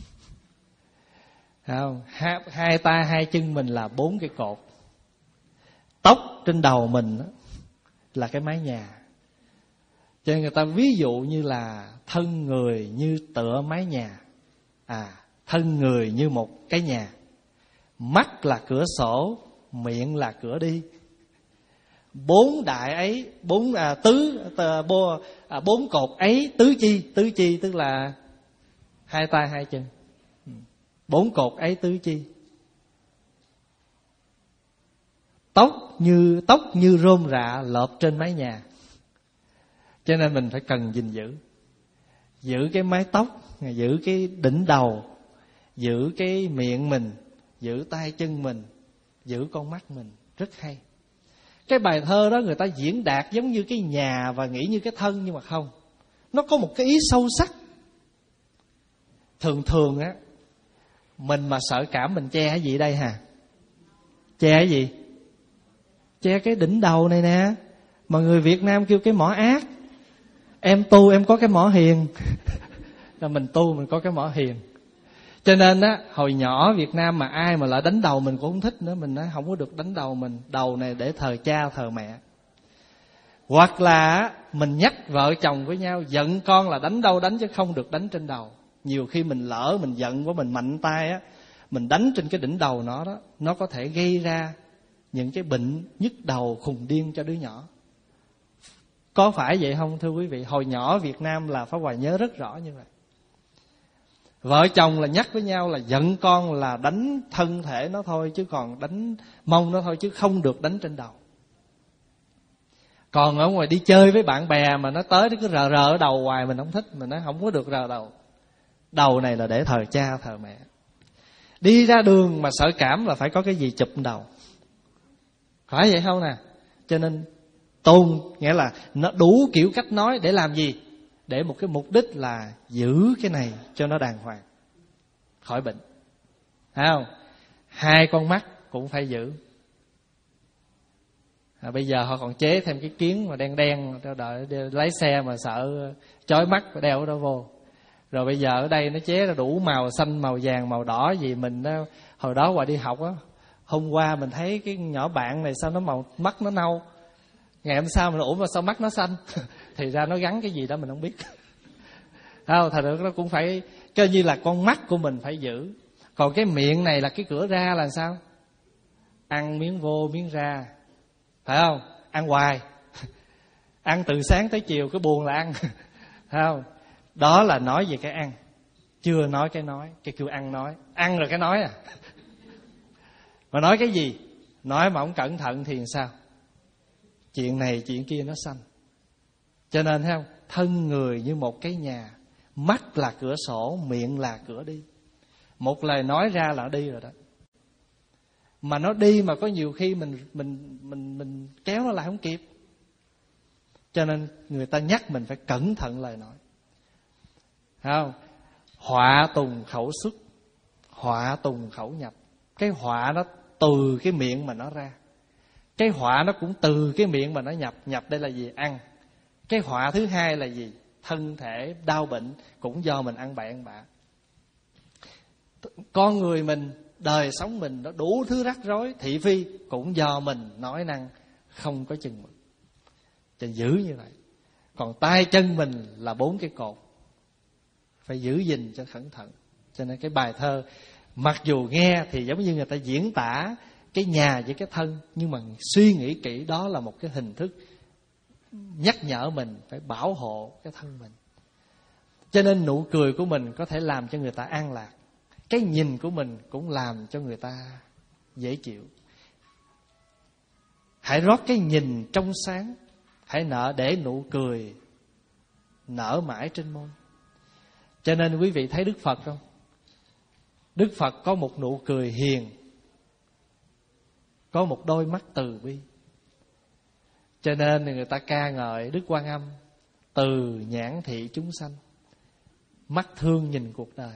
không? Hai, hai tay hai chân mình là bốn cái cột, tóc trên đầu mình á là cái mái nhà. Cho nên người ta ví dụ như là thân người như tựa mái nhà, à, thân người như một cái nhà, mắt là cửa sổ, miệng là cửa đi. Bốn đại ấy, bốn à, tứ tờ, bô, à, bốn cột ấy tứ chi, tứ chi tức là hai tay hai chân. Bốn cột ấy tứ chi. Tóc như tóc như rôm rạ lợp trên mái nhà. Cho nên mình phải cần gìn giữ, giữ cái mái tóc, giữ cái đỉnh đầu, giữ cái miệng mình, giữ tay chân mình, giữ con mắt mình. Rất hay. Cái bài thơ đó người ta diễn đạt giống như cái nhà và nghĩ như cái thân, nhưng mà không, nó có một cái ý sâu sắc. Thường thường á, mình mà sợ cảm mình che cái gì đây hả? Che cái gì? Che cái đỉnh đầu này nè, mà người Việt Nam kêu cái mỏ ác. Em tu em có cái mỏ hiền. Là mình tu mình có cái mỏ hiền. Cho nên á, hồi nhỏ Việt Nam mà ai mà lại đánh đầu mình cũng không thích nữa. Mình nói không có được đánh đầu mình. Đầu này để thờ cha thờ mẹ. Hoặc là mình nhắc vợ chồng với nhau, giận con là đánh đâu đánh chứ không được đánh trên đầu. Nhiều khi mình lỡ mình giận của mình mạnh tay á, mình đánh trên cái đỉnh đầu nó đó, nó có thể gây ra những cái bệnh nhức đầu khùng điên cho đứa nhỏ. Có phải vậy không thưa quý vị? Hồi nhỏ Việt Nam là Pháp Hòa nhớ rất rõ như vậy. Vợ chồng là nhắc với nhau là giận con là đánh thân thể nó thôi, chứ còn đánh mông nó thôi, chứ không được đánh trên đầu. Còn ở ngoài đi chơi với bạn bè mà nó tới nó cứ rờ rờ ở đầu hoài, mình không thích. Mình nói không có được rờ đầu. Đầu này là để thờ cha thờ mẹ. Đi ra đường mà sợ cảm là phải có cái gì chụp đầu. Phải vậy không nè? Cho nên tôn nghĩa là nó đủ kiểu cách nói để làm gì? Để một cái mục đích là giữ cái này cho nó đàng hoàng, khỏi bệnh. Thấy không? Hai con mắt cũng phải giữ. À, bây giờ họ còn chế thêm cái kiến mà đen đen, đợi lái xe mà sợ chói mắt phải đeo đó vô. Rồi bây giờ ở đây nó chế ra đủ màu xanh, màu vàng, màu đỏ gì. Mình đó, hồi đó qua đi học á, hôm qua mình thấy cái nhỏ bạn này sao nó màu mắt nó nâu, ngày hôm sau mình ủa mà sao mắt nó xanh. Thì ra nó gắn cái gì đó mình không biết. Không, thật ra nó cũng phải coi như là con mắt của mình phải giữ. Còn cái miệng này là cái cửa ra là sao? Ăn miếng vô miếng ra, phải không? Ăn hoài. Ăn từ sáng tới chiều cái buồn là ăn. Phải không? Đó là nói về cái ăn, chưa nói cái nói. Cái kêu ăn nói, ăn rồi cái nói à. Mà nói cái gì? Nói mà không cẩn thận thì sao? Chuyện này chuyện kia nó sanh. Cho nên thấy không? Thân người như một cái nhà, mắt là cửa sổ, miệng là cửa đi. Một lời nói ra là nó đi rồi đó. Mà nó đi mà có nhiều khi mình mình mình mình kéo nó lại không kịp. Cho nên người ta nhắc mình phải cẩn thận lời nói. Thấy không? Họa tùng khẩu xuất, họa tùng khẩu nhập. Cái họa nó từ cái miệng mà nó ra, cái họa nó cũng từ cái miệng mà nó nhập. Nhập đây là gì? Ăn. Cái họa thứ hai là gì? Thân thể đau bệnh cũng do mình ăn bậy ăn bạ. Con người mình, đời sống mình nó đủ thứ rắc rối, thị phi cũng do mình nói năng không có chừng mực. Cho giữ như vậy. Còn tay chân mình là bốn cái cột, phải giữ gìn cho cẩn thận. Cho nên cái bài thơ mặc dù nghe thì giống như người ta diễn tả cái nhà với cái thân, nhưng mà suy nghĩ kỹ đó là một cái hình thức nhắc nhở mình phải bảo hộ cái thân mình. Cho nên nụ cười của mình có thể làm cho người ta an lạc. Cái nhìn của mình cũng làm cho người ta dễ chịu. Hãy rót cái nhìn trong sáng. Hãy nở để nụ cười nở mãi trên môi. Cho nên quý vị thấy Đức Phật không? Đức Phật có một nụ cười hiền, có một đôi mắt từ bi. Cho nên người ta ca ngợi Đức Quan Âm từ nhãn thị chúng sanh, mắt thương nhìn cuộc đời.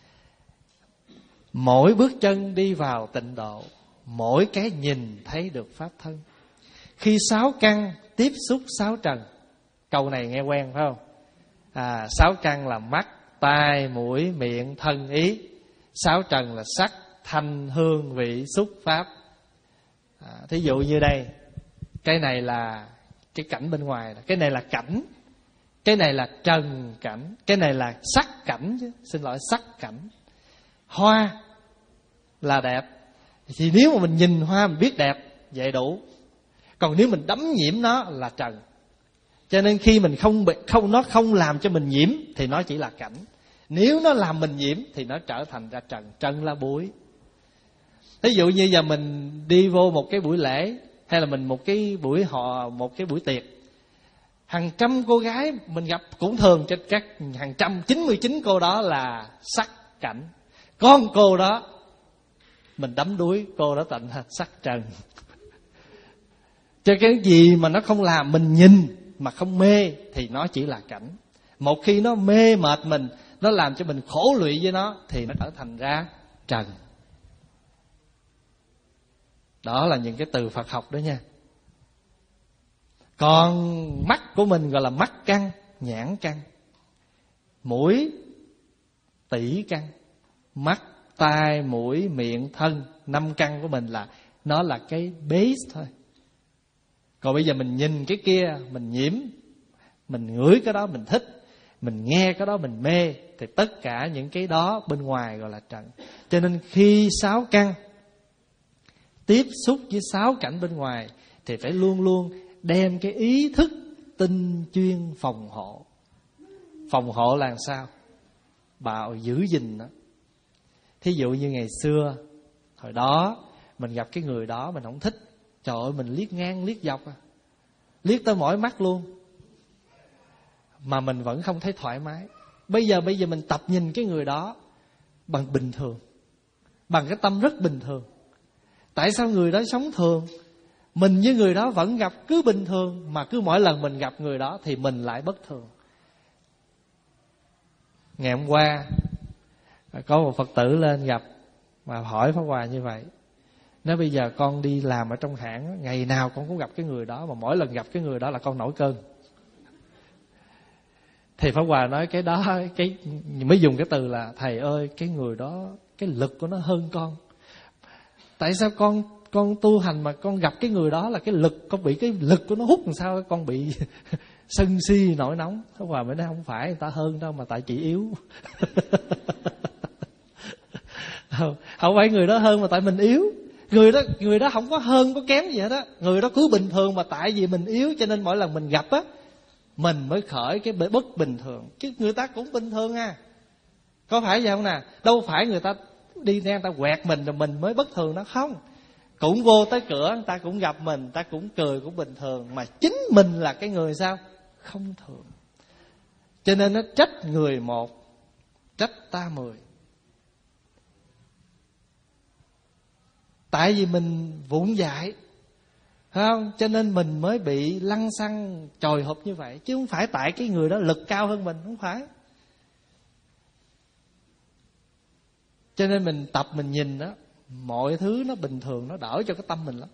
Mỗi bước chân đi vào tịnh độ, mỗi cái nhìn thấy được pháp thân. Khi sáu căn tiếp xúc sáu trần. Câu này nghe quen phải không? À, sáu căn là mắt, tai, mũi, miệng, thân, ý. Sáu trần là sắc, thanh, hương, vị, xúc, pháp. à, Thí dụ như đây, cái này là cái cảnh bên ngoài, cái này là cảnh, cái này là trần cảnh, cái này là sắc cảnh chứ, xin lỗi, sắc cảnh. Hoa là đẹp, thì nếu mà mình nhìn hoa mình biết đẹp, vậy đủ. Còn nếu mình đắm nhiễm nó là trần. Cho nên khi mình không bị, không nó không làm cho mình nhiễm thì nó chỉ là cảnh. Nếu nó làm mình nhiễm thì nó trở thành ra trần. Trần là bụi. Ví dụ như giờ mình đi vô một cái buổi lễ, hay là mình một cái buổi họ một cái buổi tiệc, hàng trăm cô gái mình gặp cũng thường, trên các hàng trăm chín mươi chín cô đó là sắc cảnh. Con cô đó mình đắm đuối, cô đó tận thành sắc trần. Cho cái gì mà nó không làm mình nhìn mà không mê thì nó chỉ là cảnh. Một khi nó mê mệt mình, nó làm cho mình khổ lụy với nó, thì nó trở thành ra trần. Đó là những cái từ Phật học đó nha. Còn mắt của mình gọi là mắt căn, nhãn căn, mũi tỷ căn, mắt, tai, mũi, miệng, thân, năm căn của mình là nó là cái base thôi. Còn bây giờ mình nhìn cái kia mình nhiễm, mình ngửi cái đó mình thích, mình nghe cái đó mình mê, thì tất cả những cái đó bên ngoài gọi là trần. Cho nên khi sáu căn tiếp xúc với sáu cảnh bên ngoài thì phải luôn luôn đem cái ý thức tinh chuyên phòng hộ. Phòng hộ là làm sao? Bảo giữ gìn đó. Thí dụ như ngày xưa, hồi đó mình gặp cái người đó mình không thích, trời ơi mình liếc ngang liếc dọc à, liếc tới mỏi mắt luôn, mà mình vẫn không thấy thoải mái. Bây giờ bây giờ mình tập nhìn cái người đó bằng bình thường, bằng cái tâm rất bình thường. Tại sao người đó sống thường, mình với người đó vẫn gặp cứ bình thường, mà cứ mỗi lần mình gặp người đó thì mình lại bất thường. Ngày hôm qua có một Phật tử lên gặp mà hỏi Pháp Hòa như vậy. Nói bây giờ con đi làm ở trong hãng, ngày nào con cũng gặp cái người đó, mà mỗi lần gặp cái người đó là con nổi cơn. Thì Pháp Hòa nói cái đó, cái mới dùng cái từ là thầy ơi, cái người đó cái lực của nó hơn con. Tại sao con con tu hành mà con gặp cái người đó là cái lực, con bị cái lực của nó hút, làm sao con bị sân si nổi nóng. Pháp Hòa mới nói không phải người ta hơn đâu, mà tại chị yếu. không, không phải người đó hơn mà tại mình yếu. Người đó người đó không có hơn có kém gì hết á, người đó cứ bình thường, mà tại vì mình yếu cho nên mỗi lần mình gặp á mình mới khởi cái bất bình thường. Chứ người ta cũng bình thường à, có phải vậy không nè? Đâu phải người ta đi ngang người ta quẹt mình rồi mình mới bất thường đó, không. Cũng vô tới cửa người ta cũng gặp mình, người ta cũng cười cũng bình thường, mà chính mình là cái người sao? Không thường. Cho nên nó trách người một, trách ta mười. Tại vì mình vụng dại, phải không? Cho nên mình mới bị lăng xăng trồi hụp như vậy. Chứ không phải tại cái người đó lực cao hơn mình, không phải. Cho nên mình tập mình nhìn đó, mọi thứ nó bình thường, nó đỡ cho cái tâm mình lắm.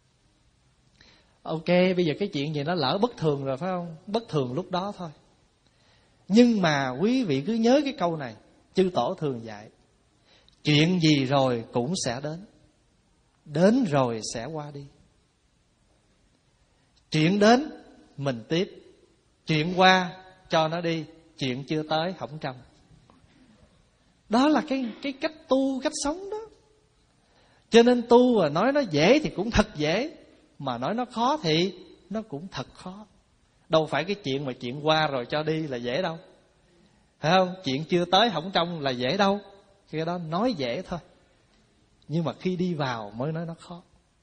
Ok, bây giờ cái chuyện gì nó lỡ bất thường rồi phải không? Bất thường lúc đó thôi. Nhưng mà quý vị cứ nhớ cái câu này, chư tổ thường dạy, chuyện gì rồi cũng sẽ đến, đến rồi sẽ qua đi. Chuyện đến mình tiếp, chuyện qua cho nó đi, chuyện chưa tới không trông. Đó là cái cái cách tu, cách sống đó. Cho nên tu mà nói nó dễ thì cũng thật dễ, mà nói nó khó thì nó cũng thật khó. Đâu phải cái chuyện mà chuyện qua rồi cho đi là dễ đâu, phải không? Chuyện chưa tới hỏng trong là dễ đâu. Cái đó nói dễ thôi, nhưng mà khi đi vào mới nói nó khó.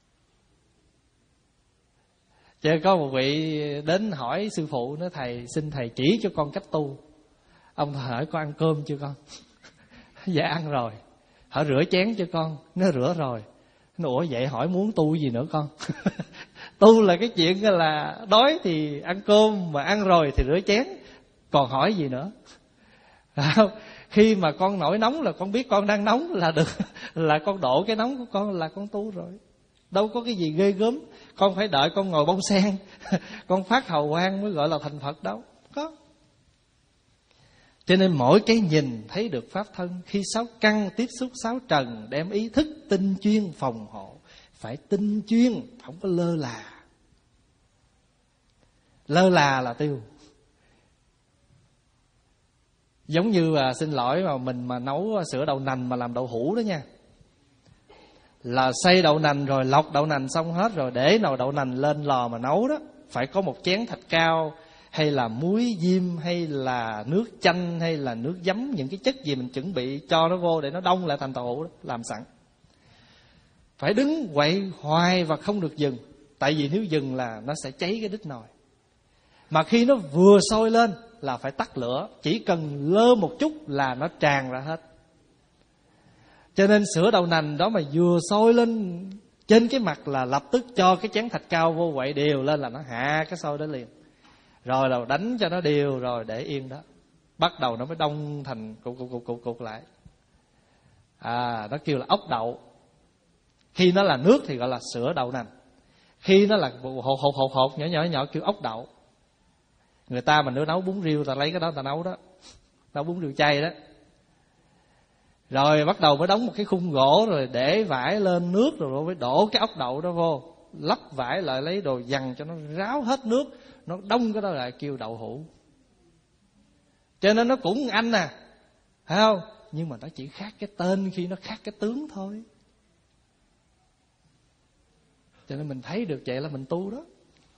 Chứ có một vị đến hỏi sư phụ, nói thầy xin thầy chỉ cho con cách tu. Ông thầy hỏi con ăn cơm chưa con? Dạ ăn rồi. Hỏi rửa chén cho con? Nó rửa rồi. Nó ủa vậy hỏi muốn tu gì nữa con? Tu là cái chuyện là đói thì ăn cơm, mà ăn rồi thì rửa chén, còn hỏi gì nữa? Không? Khi mà con nổi nóng là con biết con đang nóng là được, là con độ cái nóng của con là con tu rồi. Đâu có cái gì ghê gớm. Con phải đợi con ngồi bông sen con phát hào quang mới gọi là thành Phật đâu có. Cho nên mỗi cái nhìn thấy được pháp thân. Khi sáu căn tiếp xúc sáu trần, đem ý thức tinh chuyên phòng hộ. Phải tinh chuyên, không có lơ là. Lơ là là tiêu. Giống như à, xin lỗi mà mình mà nấu sữa đậu nành mà làm đậu hũ đó nha, là xay đậu nành rồi lọc đậu nành xong hết rồi, để nồi đậu nành lên lò mà nấu đó, phải có một chén thạch cao, hay là muối diêm, hay là nước chanh, hay là nước giấm, những cái chất gì mình chuẩn bị cho nó vô để nó đông lại thành đậu hũ đó, làm sẵn. Phải đứng quậy hoài và không được dừng. Tại vì nếu dừng là nó sẽ cháy cái đít nồi. Mà khi nó vừa sôi lên là phải tắt lửa, chỉ cần lơ một chút là nó tràn ra hết. Cho nên sữa đậu nành đó mà vừa sôi lên trên cái mặt là lập tức cho cái chén thạch cao vô quậy đều lên là nó hạ cái sôi đó liền. Rồi là đánh cho nó đều rồi để yên đó. Bắt đầu nó mới đông thành cục cục cục cục cục lại. À, nó kêu là ốc đậu. Khi nó là nước thì gọi là sữa đậu nành. Khi nó là hột hột hột hột nhỏ nhỏ nhỏ kêu ốc đậu. Người ta mà nếu nấu bún riêu ta lấy cái đó ta nấu đó, nấu bún riêu chay đó. Rồi bắt đầu mới đóng một cái khung gỗ, rồi để vải lên nước, rồi mới đổ cái ốc đậu đó vô, lắp vải lại, lấy đồ dằn cho nó ráo hết nước, nó đông cái đó lại kêu đậu hũ. Cho nên nó cũng anh à, phải không? Nhưng mà nó chỉ khác cái tên khi nó khác cái tướng thôi. Cho nên mình thấy được vậy là mình tu đó.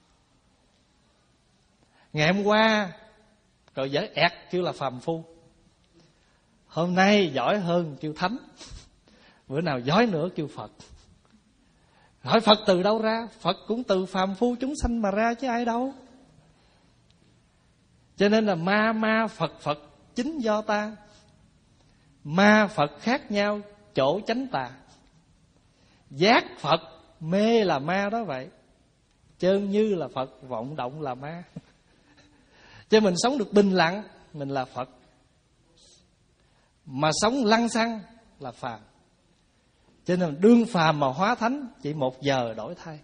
Ngày hôm qua cậu dở ẹt kêu là phàm phu, hôm nay giỏi hơn kêu thánh, bữa nào giỏi nữa kêu Phật. Hỏi Phật từ đâu ra? Phật cũng từ phàm phu chúng sanh mà ra chứ ai đâu. Cho nên là ma ma Phật Phật chính do ta. Ma Phật khác nhau chỗ chánh tà. Giác Phật mê là ma đó vậy. Chơn như là Phật, vọng động là ma. Cho mình sống được bình lặng, mình là Phật. Mà sống lăng xăng là phàm. Cho nên đương phàm mà hóa thánh chỉ một giờ đổi thay.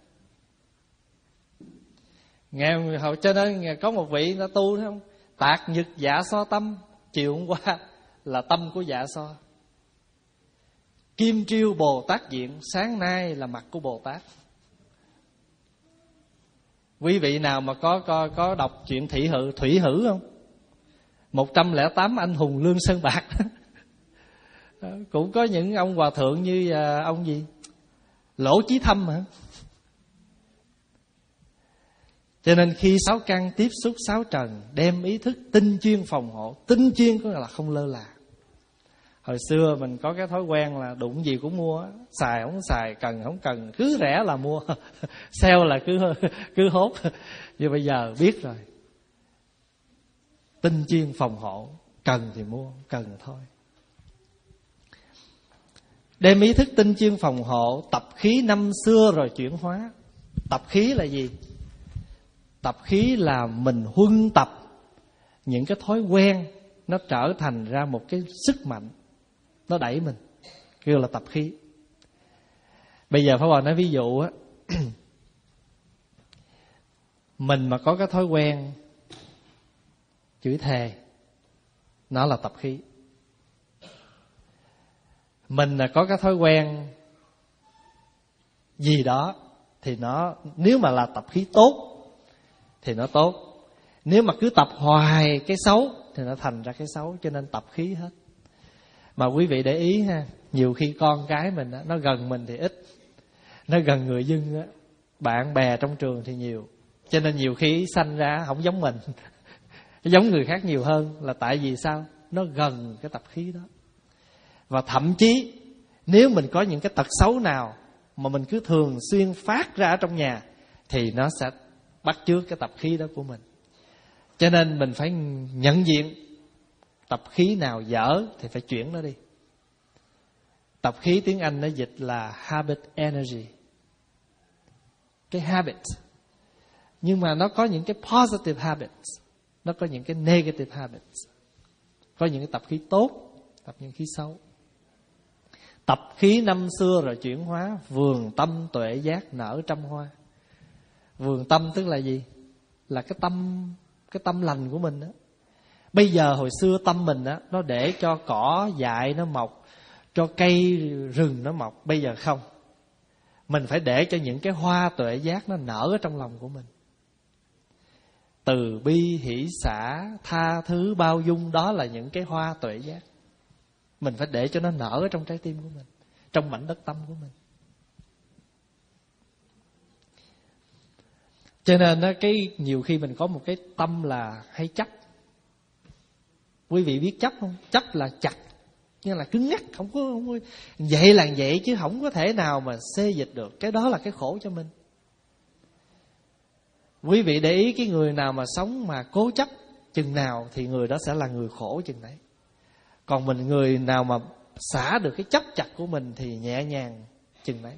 Nghe hồi cho nên có một vị đã tu thấy không? Tạc nhật dạ so tâm. Chiều hôm qua là tâm của dạ so. Kim triêu Bồ Tát diện, sáng nay là mặt của Bồ Tát. Quý vị nào mà có có có đọc chuyện Thị Hử Thủy Hử không? một trăm lẻ tám anh hùng Lương Sơn Bạc. Cũng có những ông hòa thượng như ông gì? Lỗ Chí Thâm hả? Cho nên khi sáu căn tiếp xúc sáu trần, đem ý thức tinh chuyên phòng hộ. Tinh chuyên có nghĩa là không lơ là. Hồi xưa mình có cái thói quen là đụng gì cũng mua, xài không xài, cần không cần, cứ rẻ là mua, sale là cứ cứ hốt. Nhưng bây giờ biết rồi, tinh chuyên phòng hộ, cần thì mua, cần thì thôi. Đem ý thức tinh chuyên phòng hộ, tập khí năm xưa rồi chuyển hóa. Tập khí là gì? Tập khí là mình huân tập những cái thói quen, nó trở thành ra một cái sức mạnh, nó đẩy mình, kêu là tập khí. Bây giờ Pháp Hòa nói ví dụ á, mình mà có cái thói quen chửi thề, nó là tập khí. Mình là có cái thói quen gì đó thì nó, nếu mà là tập khí tốt thì nó tốt. Nếu mà cứ tập hoài cái xấu thì nó thành ra cái xấu. Cho nên tập khí hết. Mà quý vị để ý ha, nhiều khi con cái mình nó gần mình thì ít, nó gần người dân á, bạn bè trong trường thì nhiều. Cho nên nhiều khi sanh ra không giống mình, giống người khác nhiều hơn, là tại vì sao? Nó gần cái tập khí đó. Và thậm chí nếu mình có những cái tật xấu nào mà mình cứ thường xuyên phát ra ở trong nhà, thì nó sẽ bắt chước cái tập khí đó của mình. Cho nên mình phải nhận diện tập khí nào dở thì phải chuyển nó đi. Tập khí tiếng Anh nó dịch là habit energy, cái habit. Nhưng mà nó có những cái positive habits, nó có những cái negative habits. Có những cái tập khí tốt, tập những khí xấu. Tập khí năm xưa rồi chuyển hóa, vườn tâm tuệ giác nở trăm hoa. Vườn tâm tức là gì? Là cái tâm cái tâm lành của mình đó. Bây giờ hồi xưa tâm mình đó, nó để cho cỏ dại nó mọc, cho cây rừng nó mọc. Bây giờ không. Mình phải để cho những cái hoa tuệ giác nó nở ở trong lòng của mình. Từ bi, hỷ xả, tha thứ, bao dung, đó là những cái hoa tuệ giác. Mình phải để cho nó nở ở trong trái tim của mình, trong mảnh đất tâm của mình. Cho nên đó, cái nhiều khi mình có một cái tâm là hay chấp. Quý vị biết chấp không? Chấp là chặt, như là cứng ngắc, không có, không có vậy là vậy chứ không có thể nào mà xê dịch được. Cái đó là cái khổ cho mình. Quý vị để ý cái người nào mà sống mà cố chấp chừng nào thì người đó sẽ là người khổ chừng đấy. Còn mình, người nào mà xả được cái chấp chặt của mình thì nhẹ nhàng chừng đấy.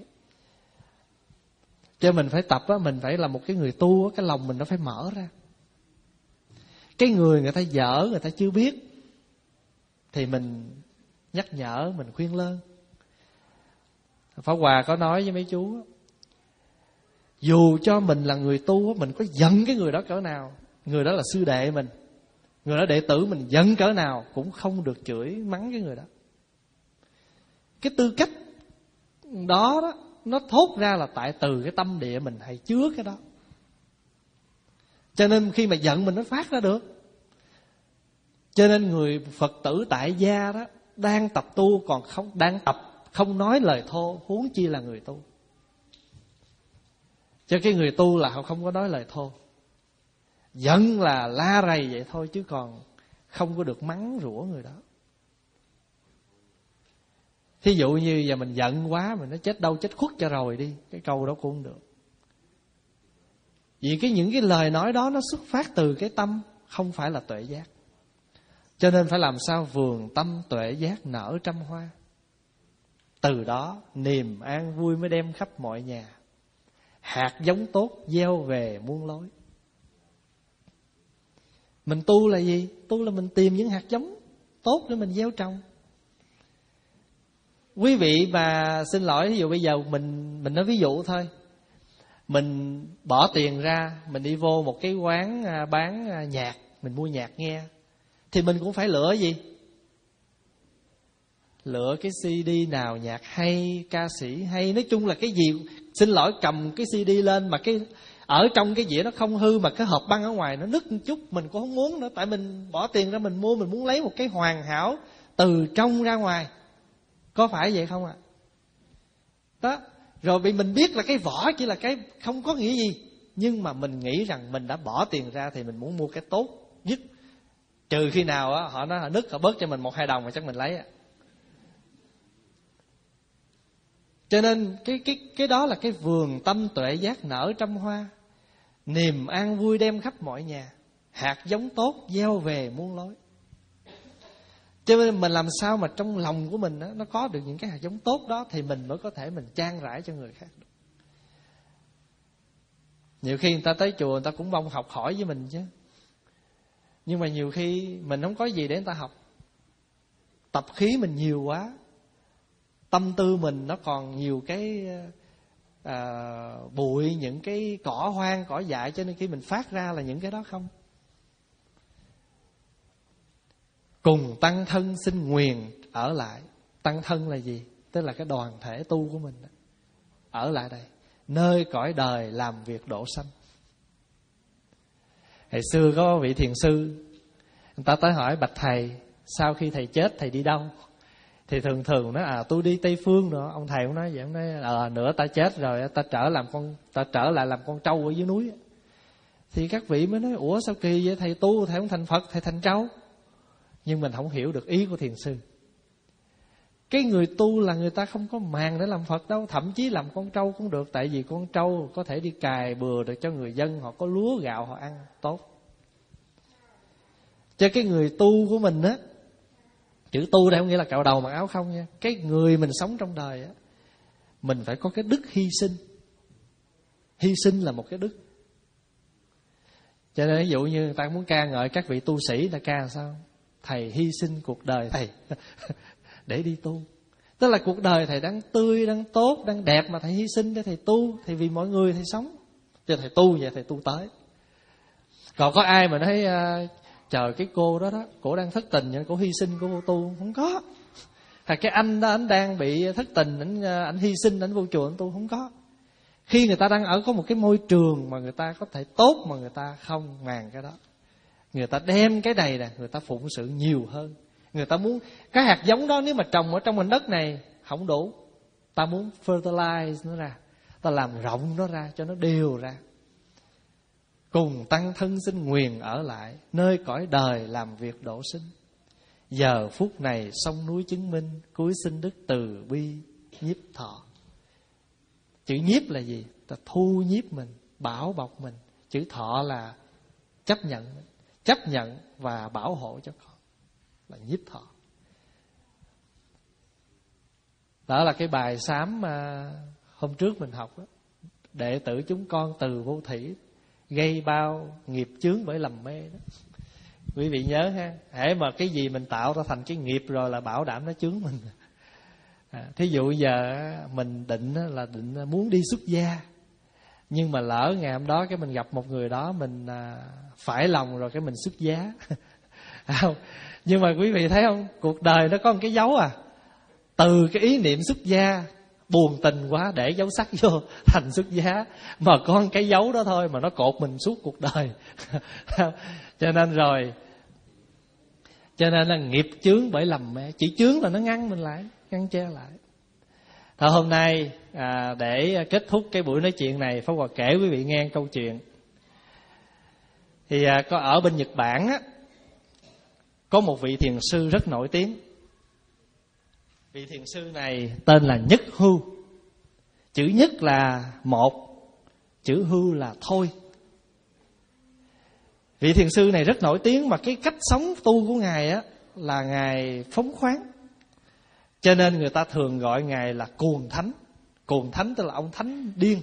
Cho mình phải tập á, mình phải là một cái người tu á, cái lòng mình nó phải mở ra. Cái người người ta dở, người ta chưa biết thì mình nhắc nhở, mình khuyên lơn. Pháp Hòa có nói với mấy chú á, dù cho mình là người tu, mình có giận cái người đó cỡ nào, người đó là sư đệ mình, người đó đệ tử mình, giận cỡ nào cũng không được chửi mắng cái người đó. Cái tư cách đó, đó nó thốt ra là tại từ cái tâm địa mình hay chứa cái đó. Cho nên khi mà giận mình nó phát ra được. Cho nên người Phật tử tại gia đó đang tập tu còn không, đang tập không nói lời thô, huống chi là người tu. Cho cái người tu là họ không có nói lời thô. Giận là la rầy vậy thôi, chứ còn không có được mắng rủa người đó. Thí dụ như giờ mình giận quá, mình nói chết đâu chết khuất cho rồi đi, cái câu đó cũng không được. Vì cái những cái lời nói đó nó xuất phát từ cái tâm, không phải là tuệ giác. Cho nên phải làm sao vườn tâm tuệ giác nở trăm hoa. Từ đó niềm an vui mới đem khắp mọi nhà. Hạt giống tốt gieo về muôn lối. Mình tu là gì? Tu là mình tìm những hạt giống tốt để mình gieo trồng. Quý vị mà xin lỗi, ví dụ bây giờ mình mình nói ví dụ thôi. Mình bỏ tiền ra, mình đi vô một cái quán bán nhạc, mình mua nhạc nghe, thì mình cũng phải lựa gì? Lựa cái xê đê nào nhạc hay, ca sĩ hay, nói chung là cái gì. Xin lỗi, cầm cái xê đê lên mà cái ở trong cái dĩa nó không hư, mà cái hộp băng ở ngoài nó nứt một chút, mình cũng không muốn nữa. Tại mình bỏ tiền ra mình mua, mình muốn lấy một cái hoàn hảo từ trong ra ngoài. Có phải vậy không ạ? À? Đó. Rồi vì mình biết là cái vỏ chỉ là cái không có nghĩa gì, nhưng mà mình nghĩ rằng mình đã bỏ tiền ra thì mình muốn mua cái tốt nhất. Trừ khi nào á họ nói họ nứt, họ bớt cho mình một hai đồng mà chắc mình lấy á. Cho nên cái cái cái đó là cái vườn tâm tuệ giác nở trăm hoa. Niềm an vui đem khắp mọi nhà. Hạt giống tốt gieo về muôn lối. Cho nên mình làm sao mà trong lòng của mình đó, nó có được những cái hạt giống tốt đó, thì mình mới có thể mình chan rải cho người khác được. Nhiều khi người ta tới chùa người ta cũng mong học hỏi với mình chứ. Nhưng mà nhiều khi mình không có gì để người ta học. Tập khí mình nhiều quá, tâm tư mình nó còn nhiều cái à, bụi, những cái cỏ hoang, cỏ dại. Cho nên khi mình phát ra là những cái đó không. Cùng tăng thân xin nguyền ở lại. Tăng thân là gì? Tức là cái đoàn thể tu của mình. Ở lại đây, nơi cõi đời làm việc độ sanh. Hồi xưa có vị thiền sư, người ta tới hỏi bạch thầy, sau khi thầy chết thầy đi đâu? Thì thường thường nói à tôi đi Tây Phương nữa. Ông thầy cũng nói vậy, ông nói à, nữa ta chết rồi ta trở làm con ta trở lại làm con trâu ở dưới núi. Thì các vị mới nói ủa sao kỳ vậy, thầy tu thầy không thành Phật, thầy thành trâu. Nhưng mình không hiểu được ý của thiền sư. Cái người tu là người ta không có màng để làm Phật đâu. Thậm chí làm con trâu cũng được. Tại vì con trâu có thể đi cày bừa được cho người dân, họ có lúa gạo họ ăn tốt. Cho cái người tu của mình á, chữ tu đây không nghĩa là cạo đầu mặc áo không nha. Cái người mình sống trong đời á, mình phải có cái đức hy sinh. Hy sinh là một cái đức. Cho nên ví dụ như người ta muốn ca ngợi các vị tu sĩ, ta ca làm sao? Thầy hy sinh cuộc đời thầy để đi tu. Tức là cuộc đời thầy đang tươi, đang tốt, đang đẹp mà thầy hy sinh để thầy tu. Thì vì mọi người thầy sống, cho thầy tu vậy thầy tu tới. Còn có ai mà nói uh, trời cái cô đó đó, cổ đang thất tình vậy, cổ hy sinh cổ vô tu, không có. Hay cái anh đó anh đang bị thất tình, anh anh hy sinh anh vô chùa anh tu, không có. Khi người ta đang ở có một cái môi trường mà người ta có thể tốt mà người ta không màng cái đó, người ta đem cái này nè, người ta phụng sự nhiều hơn. Người ta muốn cái hạt giống đó nếu mà trồng ở trong mảnh đất này không đủ, ta muốn fertilize nó ra, ta làm rộng nó ra cho nó đều ra. Cùng tăng thân sinh nguyền ở lại nơi cõi đời làm việc độ sinh. Giờ phút này sông núi chứng minh, cúi xin đức từ bi nhiếp thọ. Chữ nhiếp là gì? Ta thu nhiếp mình, bảo bọc mình. Chữ thọ là chấp nhận, chấp nhận và bảo hộ cho con, là nhiếp thọ. Đó là cái bài sám mà hôm trước mình học đó. Đệ tử chúng con từ vô thủy, gây bao nghiệp chướng bởi lầm mê đó. Quý vị nhớ ha, hễ mà cái gì mình tạo ra thành cái nghiệp rồi là bảo đảm nó chướng mình. À, thí dụ giờ mình định là định muốn đi xuất gia, nhưng mà lỡ ngày hôm đó cái mình gặp một người đó mình phải lòng rồi cái mình xuất giá. Không. Nhưng mà quý vị thấy không, cuộc đời nó có một cái dấu à. Từ cái ý niệm xuất gia buồn tình quá để dấu sắc vô thành xuất giá, mà có một cái dấu đó thôi mà nó cột mình suốt cuộc đời. Cho nên rồi Cho nên là nghiệp chướng bởi lầm mê. Chỉ chướng là nó ngăn mình lại, ngăn che lại. Thôi hôm nay à, để kết thúc cái buổi nói chuyện này, Pháp Hòa kể quý vị nghe câu chuyện. Thì à, có ở bên Nhật Bản á, có một vị thiền sư rất nổi tiếng. Vị thiền sư này tên là Nhất Hưu. Chữ nhất là một, chữ hưu là thôi. Vị thiền sư này rất nổi tiếng, mà cái cách sống tu của Ngài á là Ngài phóng khoáng. Cho nên người ta thường gọi Ngài là cuồng thánh. Cuồng thánh tức là ông thánh điên.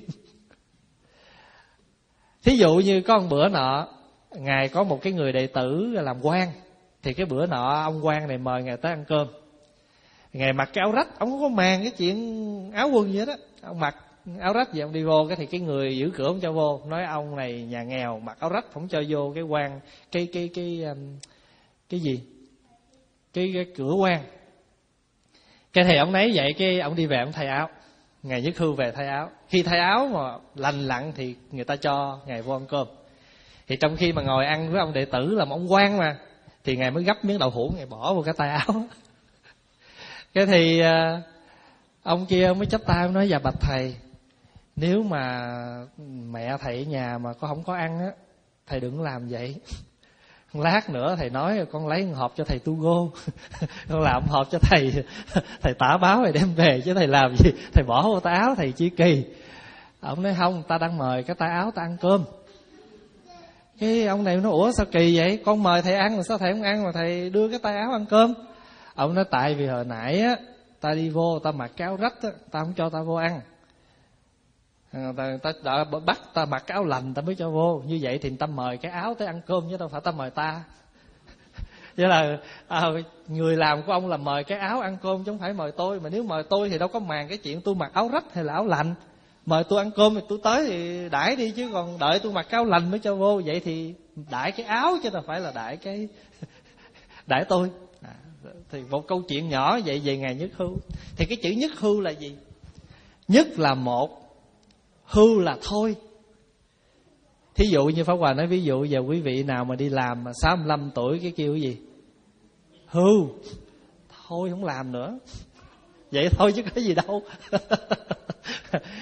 Thí dụ như có một bữa nọ, Ngài có một cái người đệ tử làm quan. Thì cái bữa nọ ông quan này mời Ngài tới ăn cơm. Ngài mặc cái áo rách, ông không có màng cái chuyện áo quần gì hết á. Ông mặc áo rách gì ông đi vô, cái thì cái người giữ cửa không cho vô, nói ông này nhà nghèo mặc áo rách không cho vô cái quan, cái cái cái cái, cái gì cái, cái cửa quan. Cái thì ông nấy vậy, cái ông đi về ông thay áo. Ngài Nhất Hưu về thay áo. Khi thay áo mà lành lặn thì người ta cho Ngài vô ăn cơm. Thì trong khi mà ngồi ăn với ông đệ tử làm ông quan mà, thì Ngài mới gấp miếng đậu hũ Ngài bỏ vào cái tay áo. Cái thì ông kia ông mới chắp tay, ông nói dạ bạch thầy, nếu mà mẹ thầy ở nhà mà có không có ăn á, thầy đừng làm vậy. Lát nữa thầy nói con lấy một hộp cho thầy tu gô, con làm một hộp cho thầy, thầy tả báo rồi đem về, chứ thầy làm gì thầy bỏ vô tay áo thầy chi kỳ. Ông nói không, ta đang mời cái tay áo ta ăn cơm. Cái ông này nói ủa sao kỳ vậy, con mời thầy ăn mà sao thầy không ăn mà thầy đưa cái tay áo ăn cơm. Ông nói tại vì hồi nãy á ta đi vô ta mặc cái áo rách á, ta không cho ta vô ăn. Ta, ta đã bắt ta mặc cái áo lành ta mới cho vô. Như vậy thì ta mời cái áo tới ăn cơm chứ đâu phải ta mời ta. Vậy là à, người làm của ông là mời cái áo ăn cơm chứ không phải mời tôi. Mà nếu mời tôi thì đâu có màng cái chuyện tôi mặc áo rách hay là áo lành. Mời tôi ăn cơm thì tôi tới thì đãi đi, chứ còn đợi tôi mặc cái áo lành mới cho vô. Vậy thì đãi cái áo chứ đâu phải là đãi cái đãi tôi. À, thì một câu chuyện nhỏ vậy về Ngài Nhất Hưu. Thì cái chữ Nhất Hưu là gì? Nhất là một, hưu là thôi. Thí dụ như Pháp Hòa nói ví dụ giờ quý vị nào mà đi làm mà sáu mươi lăm tuổi cái kêu cái gì? Hưu. Thôi không làm nữa. Vậy thôi chứ có gì đâu.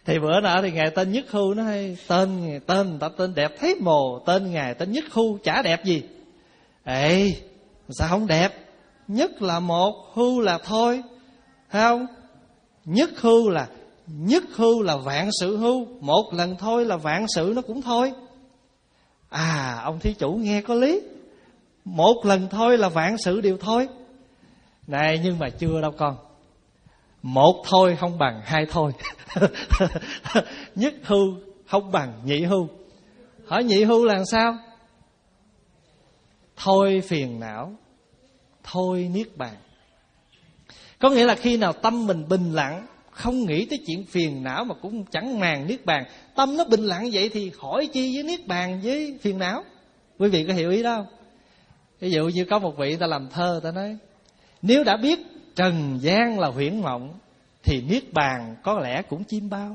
Thì bữa nọ thì ngài tên Nhất Hưu nó hay tên tên người ta tên đẹp thế mồ, tên ngài tên Nhất Hưu chả đẹp gì. Ê, sao không đẹp? Nhất là một, hưu là thôi, thấy không? Nhất hưu là nhất hưu là vạn sự hưu, một lần thôi là vạn sự nó cũng thôi. À, ông thí chủ nghe có lý. Một lần thôi là vạn sự đều thôi. Này, nhưng mà chưa đâu con. Một thôi không bằng hai thôi. Nhất hưu không bằng nhị hưu. Hỏi nhị hưu là sao? Thôi phiền não, thôi niết bàn. Có nghĩa là khi nào tâm mình bình lặng, không nghĩ tới chuyện phiền não mà cũng chẳng màng niết bàn, tâm nó bình lặng vậy thì hỏi chi với niết bàn với phiền não. Quý vị có hiểu ý đó không? Ví dụ như có một vị ta làm thơ, ta nói nếu đã biết trần gian là huyễn mộng thì niết bàn có lẽ cũng chim bao.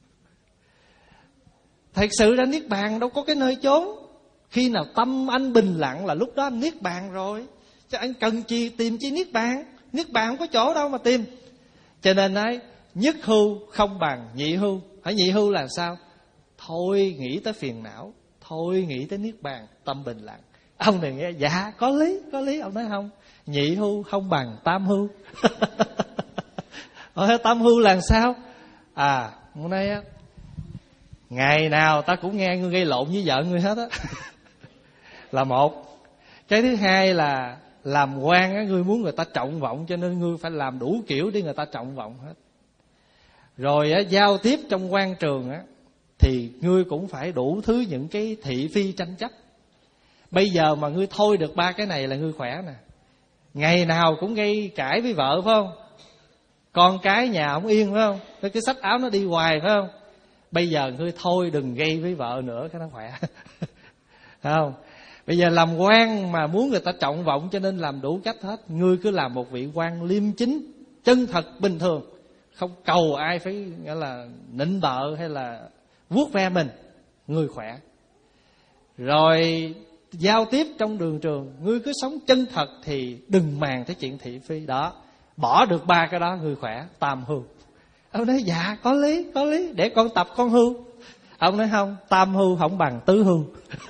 Thật sự ra niết bàn đâu có cái nơi chốn. Khi nào tâm anh bình lặng là lúc đó anh niết bàn rồi. Chứ anh cần chi tìm chi niết bàn. Niết bàn không có chỗ đâu mà tìm. Cho nên nói nhất hưu không bằng nhị hưu. Hỏi nhị hưu là sao? Thôi nghĩ tới phiền não, thôi nghĩ tới niết bàn, tâm bình lặng. Ông này nghe dạ có lý, có lý. Ông nói không, nhị hưu không bằng tam hưu. Hỏi tam hưu là sao? À, hôm nay á, ngày nào ta cũng nghe ngươi gây lộn với vợ ngươi hết á. Là một. Cái thứ hai là làm quan á, ngươi muốn người ta trọng vọng cho nên ngươi phải làm đủ kiểu để người ta trọng vọng hết. Rồi á, giao tiếp trong quan trường á thì ngươi cũng phải đủ thứ những cái thị phi tranh chấp. Bây giờ mà ngươi thôi được ba cái này là ngươi khỏe nè. Ngày nào cũng gây cãi với vợ phải không? Con cái nhà không yên phải không? Cái, cái xách áo nó đi hoài phải không? Bây giờ ngươi thôi đừng gây với vợ nữa, cái nó khỏe. Phải không? Bây giờ làm quan mà muốn người ta trọng vọng cho nên làm đủ cách hết. Ngươi cứ làm một vị quan liêm chính, chân thật, bình thường, không cầu ai phải nghĩa là nịnh bợ hay là vuốt ve mình, ngươi khỏe. Rồi giao tiếp trong đường trường, ngươi cứ sống chân thật thì đừng màng tới chuyện thị phi. Đó, bỏ được ba cái đó ngươi khỏe, tam hưu. Ông nói dạ có lý, có lý, để con tập con hưu. Ông nói không, tam hưu không bằng tứ hưu.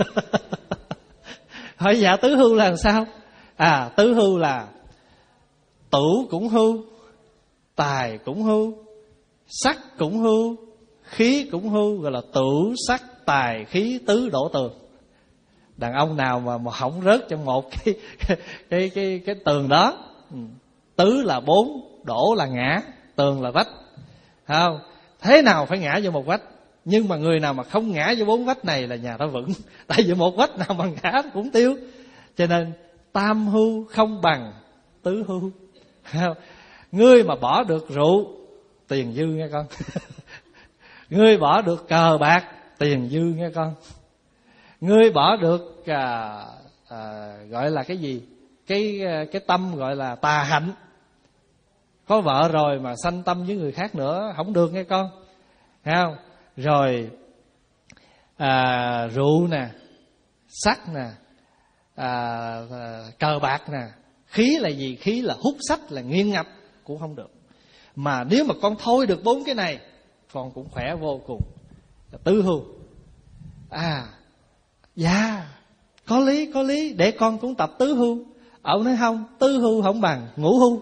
Hỏi dạ tứ hưu là làm sao? À, tứ hưu là tửu cũng hưu, tài cũng hưu, sắc cũng hưu, khí cũng hưu, gọi là tửu sắc tài khí tứ đổ tường. Đàn ông nào mà mà không rớt trong một cái cái cái cái, cái tường đó. Tứ là bốn, đổ là ngã, tường là vách. Không, thế nào phải ngã vô một vách. Nhưng mà người nào mà không ngã vô bốn vách này là nhà đó vững. Tại vì một vách nào mà ngã cũng tiêu. Cho nên tam hưu không bằng tứ hưu. Ngươi mà bỏ được rượu, tiền dư nghe con. Ngươi bỏ được cờ bạc, tiền dư nghe con. Ngươi bỏ được à, à, gọi là cái gì? Cái cái tâm gọi là tà hạnh. Có vợ rồi mà sanh tâm với người khác nữa không được nghe con. Thấy không? Rồi à, rượu nè, sắc nè, à, à, cờ bạc nè. Khí là gì? Khí là hút sách, là nghiêng ngập, cũng không được. Mà nếu mà con thôi được bốn cái này, con cũng khỏe vô cùng. Tứ hưu. À, dạ, có lý, có lý, để con cũng tập tứ hưu. Ông nói không, tứ hưu không bằng ngũ hưu.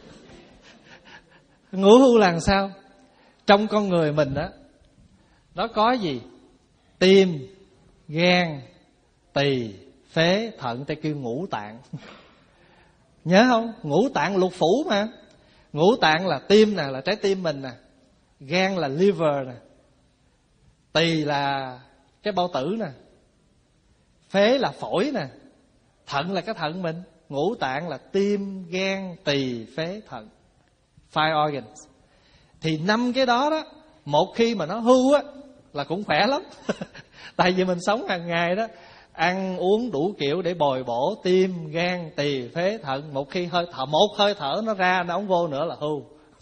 Ngũ hưu là sao? Trong con người mình đó, nó có gì? Tim, gan, tỳ, phế, thận, ta kêu ngũ tạng. Nhớ không? Ngũ tạng lục phủ mà. Ngũ tạng là tim nè, là trái tim mình nè. Gan là liver nè. Tỳ là cái bao tử nè. Phế là phổi nè. Thận là cái thận mình. Ngũ tạng là tim, gan, tỳ, phế, thận. Five organs. Thì năm cái đó đó, một khi mà nó hư á là cũng khỏe lắm. Tại vì mình sống hàng ngày đó, ăn uống đủ kiểu để bồi bổ tim, gan, tỳ, phế, thận. Một khi hơi thở, một hơi thở nó ra, nó không vô nữa là hư.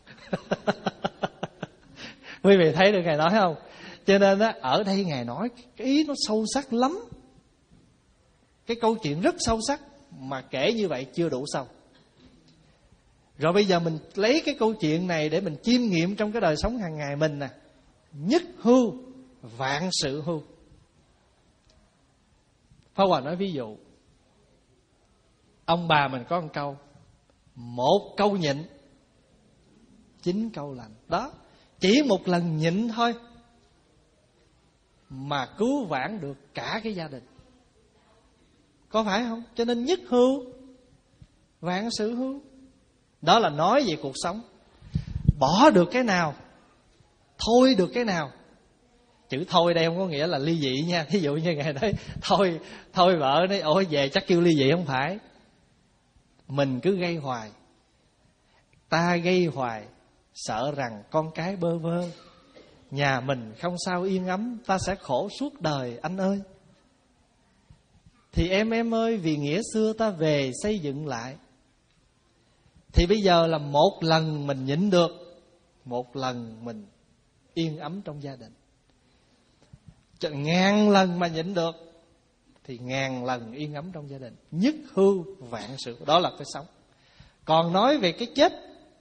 Quý vị thấy được Ngài nói không? Cho nên á, ở đây Ngài nói cái ý nó sâu sắc lắm. Cái câu chuyện rất sâu sắc, mà kể như vậy chưa đủ sâu. Rồi bây giờ mình lấy cái câu chuyện này để mình chiêm nghiệm trong cái đời sống hàng ngày mình nè. nhất hưu vạn sự hưu. Pháp Hòa nói ví dụ, ông bà mình có một câu: một câu nhịn, chín câu lành. Đó, chỉ một lần nhịn thôi mà cứu vãn được cả cái gia đình, có phải không? Cho nên nhất hưu vạn sự hưu. Đó là nói về cuộc sống. Bỏ được cái nào, thôi được cái nào. Chữ thôi đây không có nghĩa là ly dị nha. Thí dụ như Ngài nói thôi, thôi vợ nói ôi về chắc kêu ly dị, không phải. Mình cứ gây hoài, ta gây hoài, sợ rằng con cái bơ vơ, nhà mình không sao yên ấm, ta sẽ khổ suốt đời anh ơi. Thì em em ơi, vì nghĩa xưa ta về xây dựng lại. Thì bây giờ là một lần mình nhịn được, một lần mình yên ấm trong gia đình. Chứ ngàn lần mà nhịn được thì ngàn lần yên ấm trong gia đình. Nhất hưu vạn sự, đó là cái sống. Còn nói về cái chết,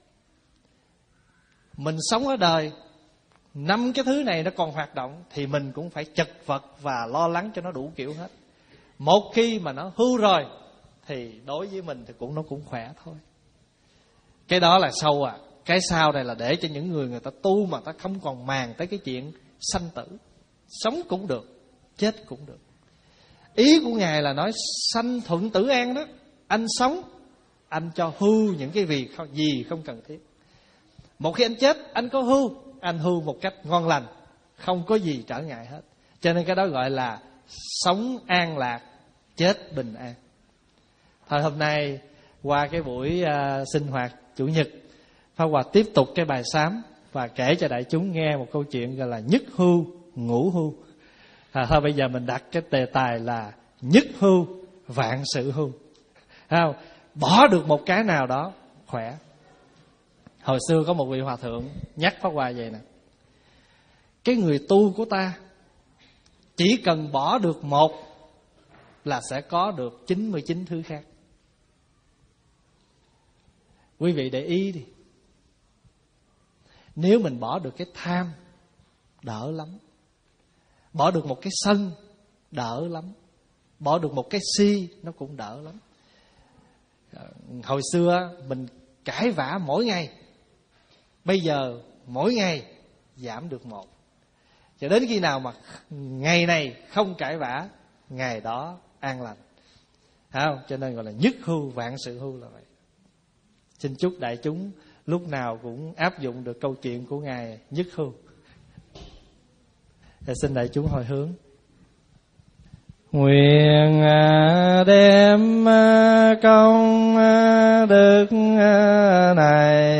mình sống ở đời, năm cái thứ này nó còn hoạt động thì mình cũng phải chật vật và lo lắng cho nó đủ kiểu hết. Một khi mà nó hưu rồi thì đối với mình thì cũng nó cũng khỏe thôi. Cái đó là sâu à. Cái sau đây là để cho những người người ta tu mà ta không còn màng tới cái chuyện sanh tử. Sống cũng được, chết cũng được. Ý của Ngài là nói sanh thuận tử an đó. Anh sống, anh cho hưu những cái gì không, gì không cần thiết. Một khi anh chết, anh có hưu, anh hưu một cách ngon lành, không có gì trở ngại hết. Cho nên cái đó gọi là sống an lạc, chết bình an. Thôi hôm nay qua cái buổi uh, sinh hoạt Chủ nhật, Pháp Hòa tiếp tục cái bài sám và kể cho đại chúng nghe một câu chuyện gọi là nhất hưu ngũ hưu. À, thôi bây giờ mình đặt cái đề tài là nhất hưu vạn sự hưu. Không? Bỏ được một cái nào đó khỏe. Hồi xưa có một vị hòa thượng nhắc Pháp Hòa vậy nè: cái người tu của ta chỉ cần bỏ được một là sẽ có được chín mươi chín thứ khác. Quý vị để ý đi. Nếu mình bỏ được cái tham, đỡ lắm. Bỏ được một cái sân, đỡ lắm. Bỏ được một cái si, nó cũng đỡ lắm. Hồi xưa mình cãi vã mỗi ngày, bây giờ mỗi ngày giảm được một. Cho đến khi nào mà ngày này không cãi vã, ngày đó an lành. Không? Cho nên gọi là nhất hưu vạn sự hưu là vậy. Xin chúc đại chúng lúc nào cũng áp dụng được câu chuyện của Ngài nhất hưu. Và xin đại chúng hồi hướng. Nguyện đem công đức này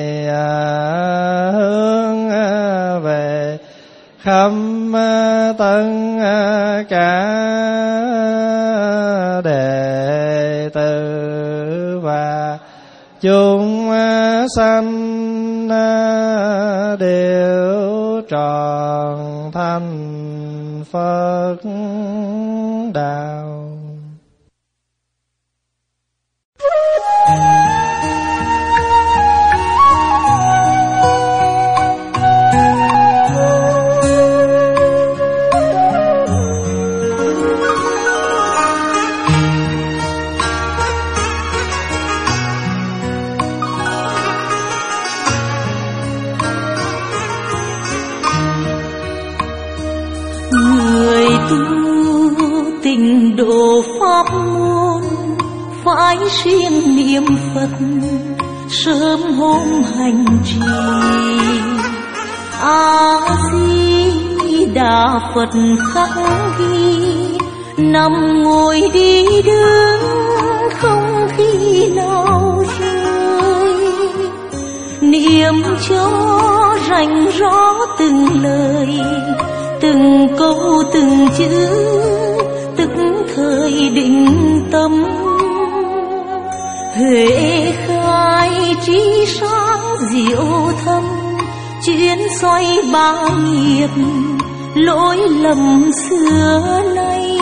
hướng về khắp tất cả đệ tử và chúng sanh đều tròn thành Phật đạo. Tịnh độ pháp môn phải siêng niệm Phật sớm hôm hành trì. A Di Đà Phật khắc ghi, nằm ngồi đi đứng không khi nào rơi. Niệm cho rành rõ từng lời, từng câu từng chữ, tức thời định tâm. Huệ khai trí sáng diệu thâm, chuyến xoay ba nghiệp lỗi lầm xưa nay.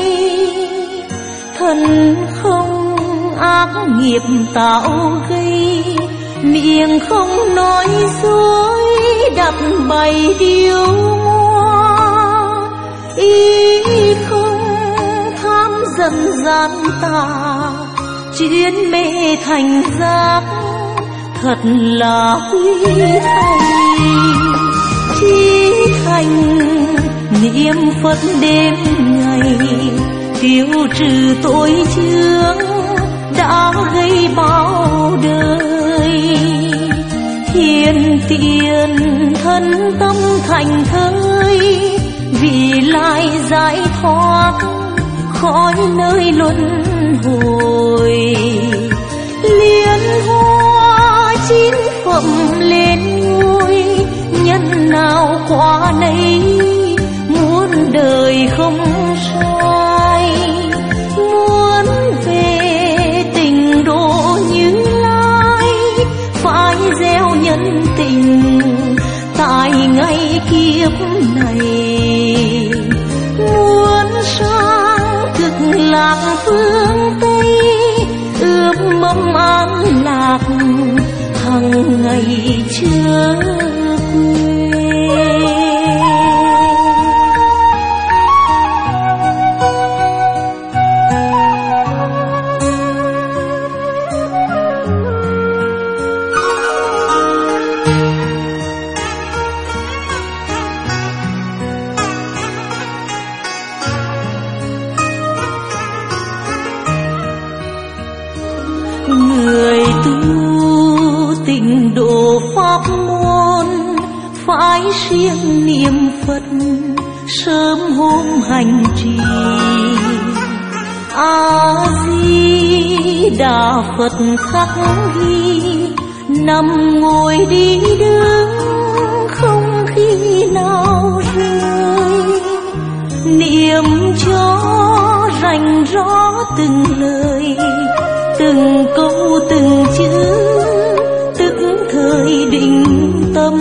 Thân không ác nghiệp tạo gây, miệng không nói dối, đặt bày điều ngoa. Ý không tham dần gian tà, chuyên mê thành giác, thật là quý thành. Chí thành niệm Phật đêm ngày, tiêu trừ tội chướng đã gây bao đời. Hiền tiền thân tâm thành thơi, vì lại giải thoát khỏi nơi luân hồi. Liên hoa chín phẩm lên ngôi, nhân nào qua nấy, muôn đời không sai. Muốn về tình độ Như Lai, phải gieo nhân tình tại ngày kiếp này. Muốn sang cực lạc phương Tây, ước mong an lạc hằng ngày chưa quên. Người tu tịnh độ pháp môn, phải siêng niệm Phật sớm hôm hành trì. A Di Đà Phật khắc ghi, nằm ngồi đi đứng không khi nào rơi. Niệm cho rành rõ từng lời, từng câu từng chữ, tức thời định tâm.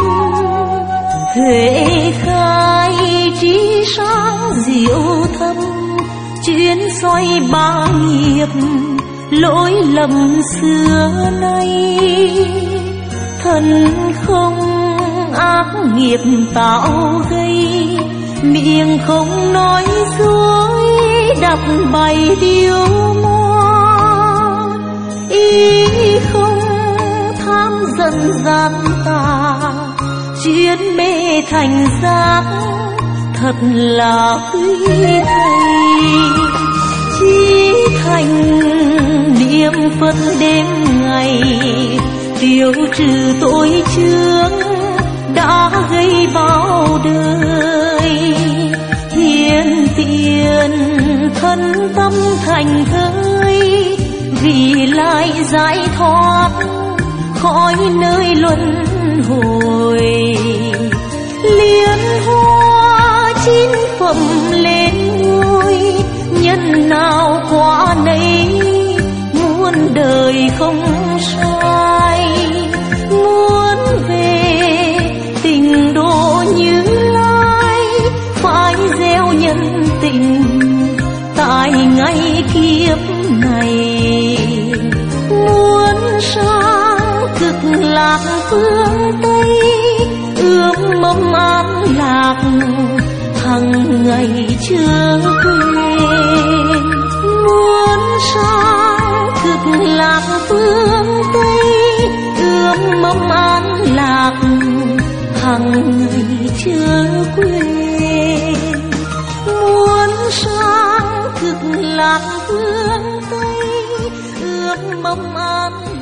Huệ khai trí sáng diệu thâm, chuyến xoay ba nghiệp lỗi lầm xưa nay. Thân không ác nghiệp tạo gây, miệng không nói dối, đặt bày điều ngoa. Ý không tham dần gian tà, chuyên mê thành giác, thật là quý thầy. Chí thành niệm Phật đêm ngày, tiêu trừ tội chướng đã gây bao đời. Hiền tiền thân tâm thành thơi, vì lại giải thoát khỏi nơi luân hồi. Liên hoa chín phẩm lên ngôi, nhân nào qua nấy, muôn đời không sai. Muốn về tình độ Như Lai, phải gieo nhân tình tại ngày kiếp này. Muốn sang cực lạc phương Tây, ước mong an lạc hằng ngày chưa quên. Muốn sang cực lạc phương Tây, ước mong an lạc hằng ngày chưa quên. Muốn sang cực lạc phương Tây, ước mong an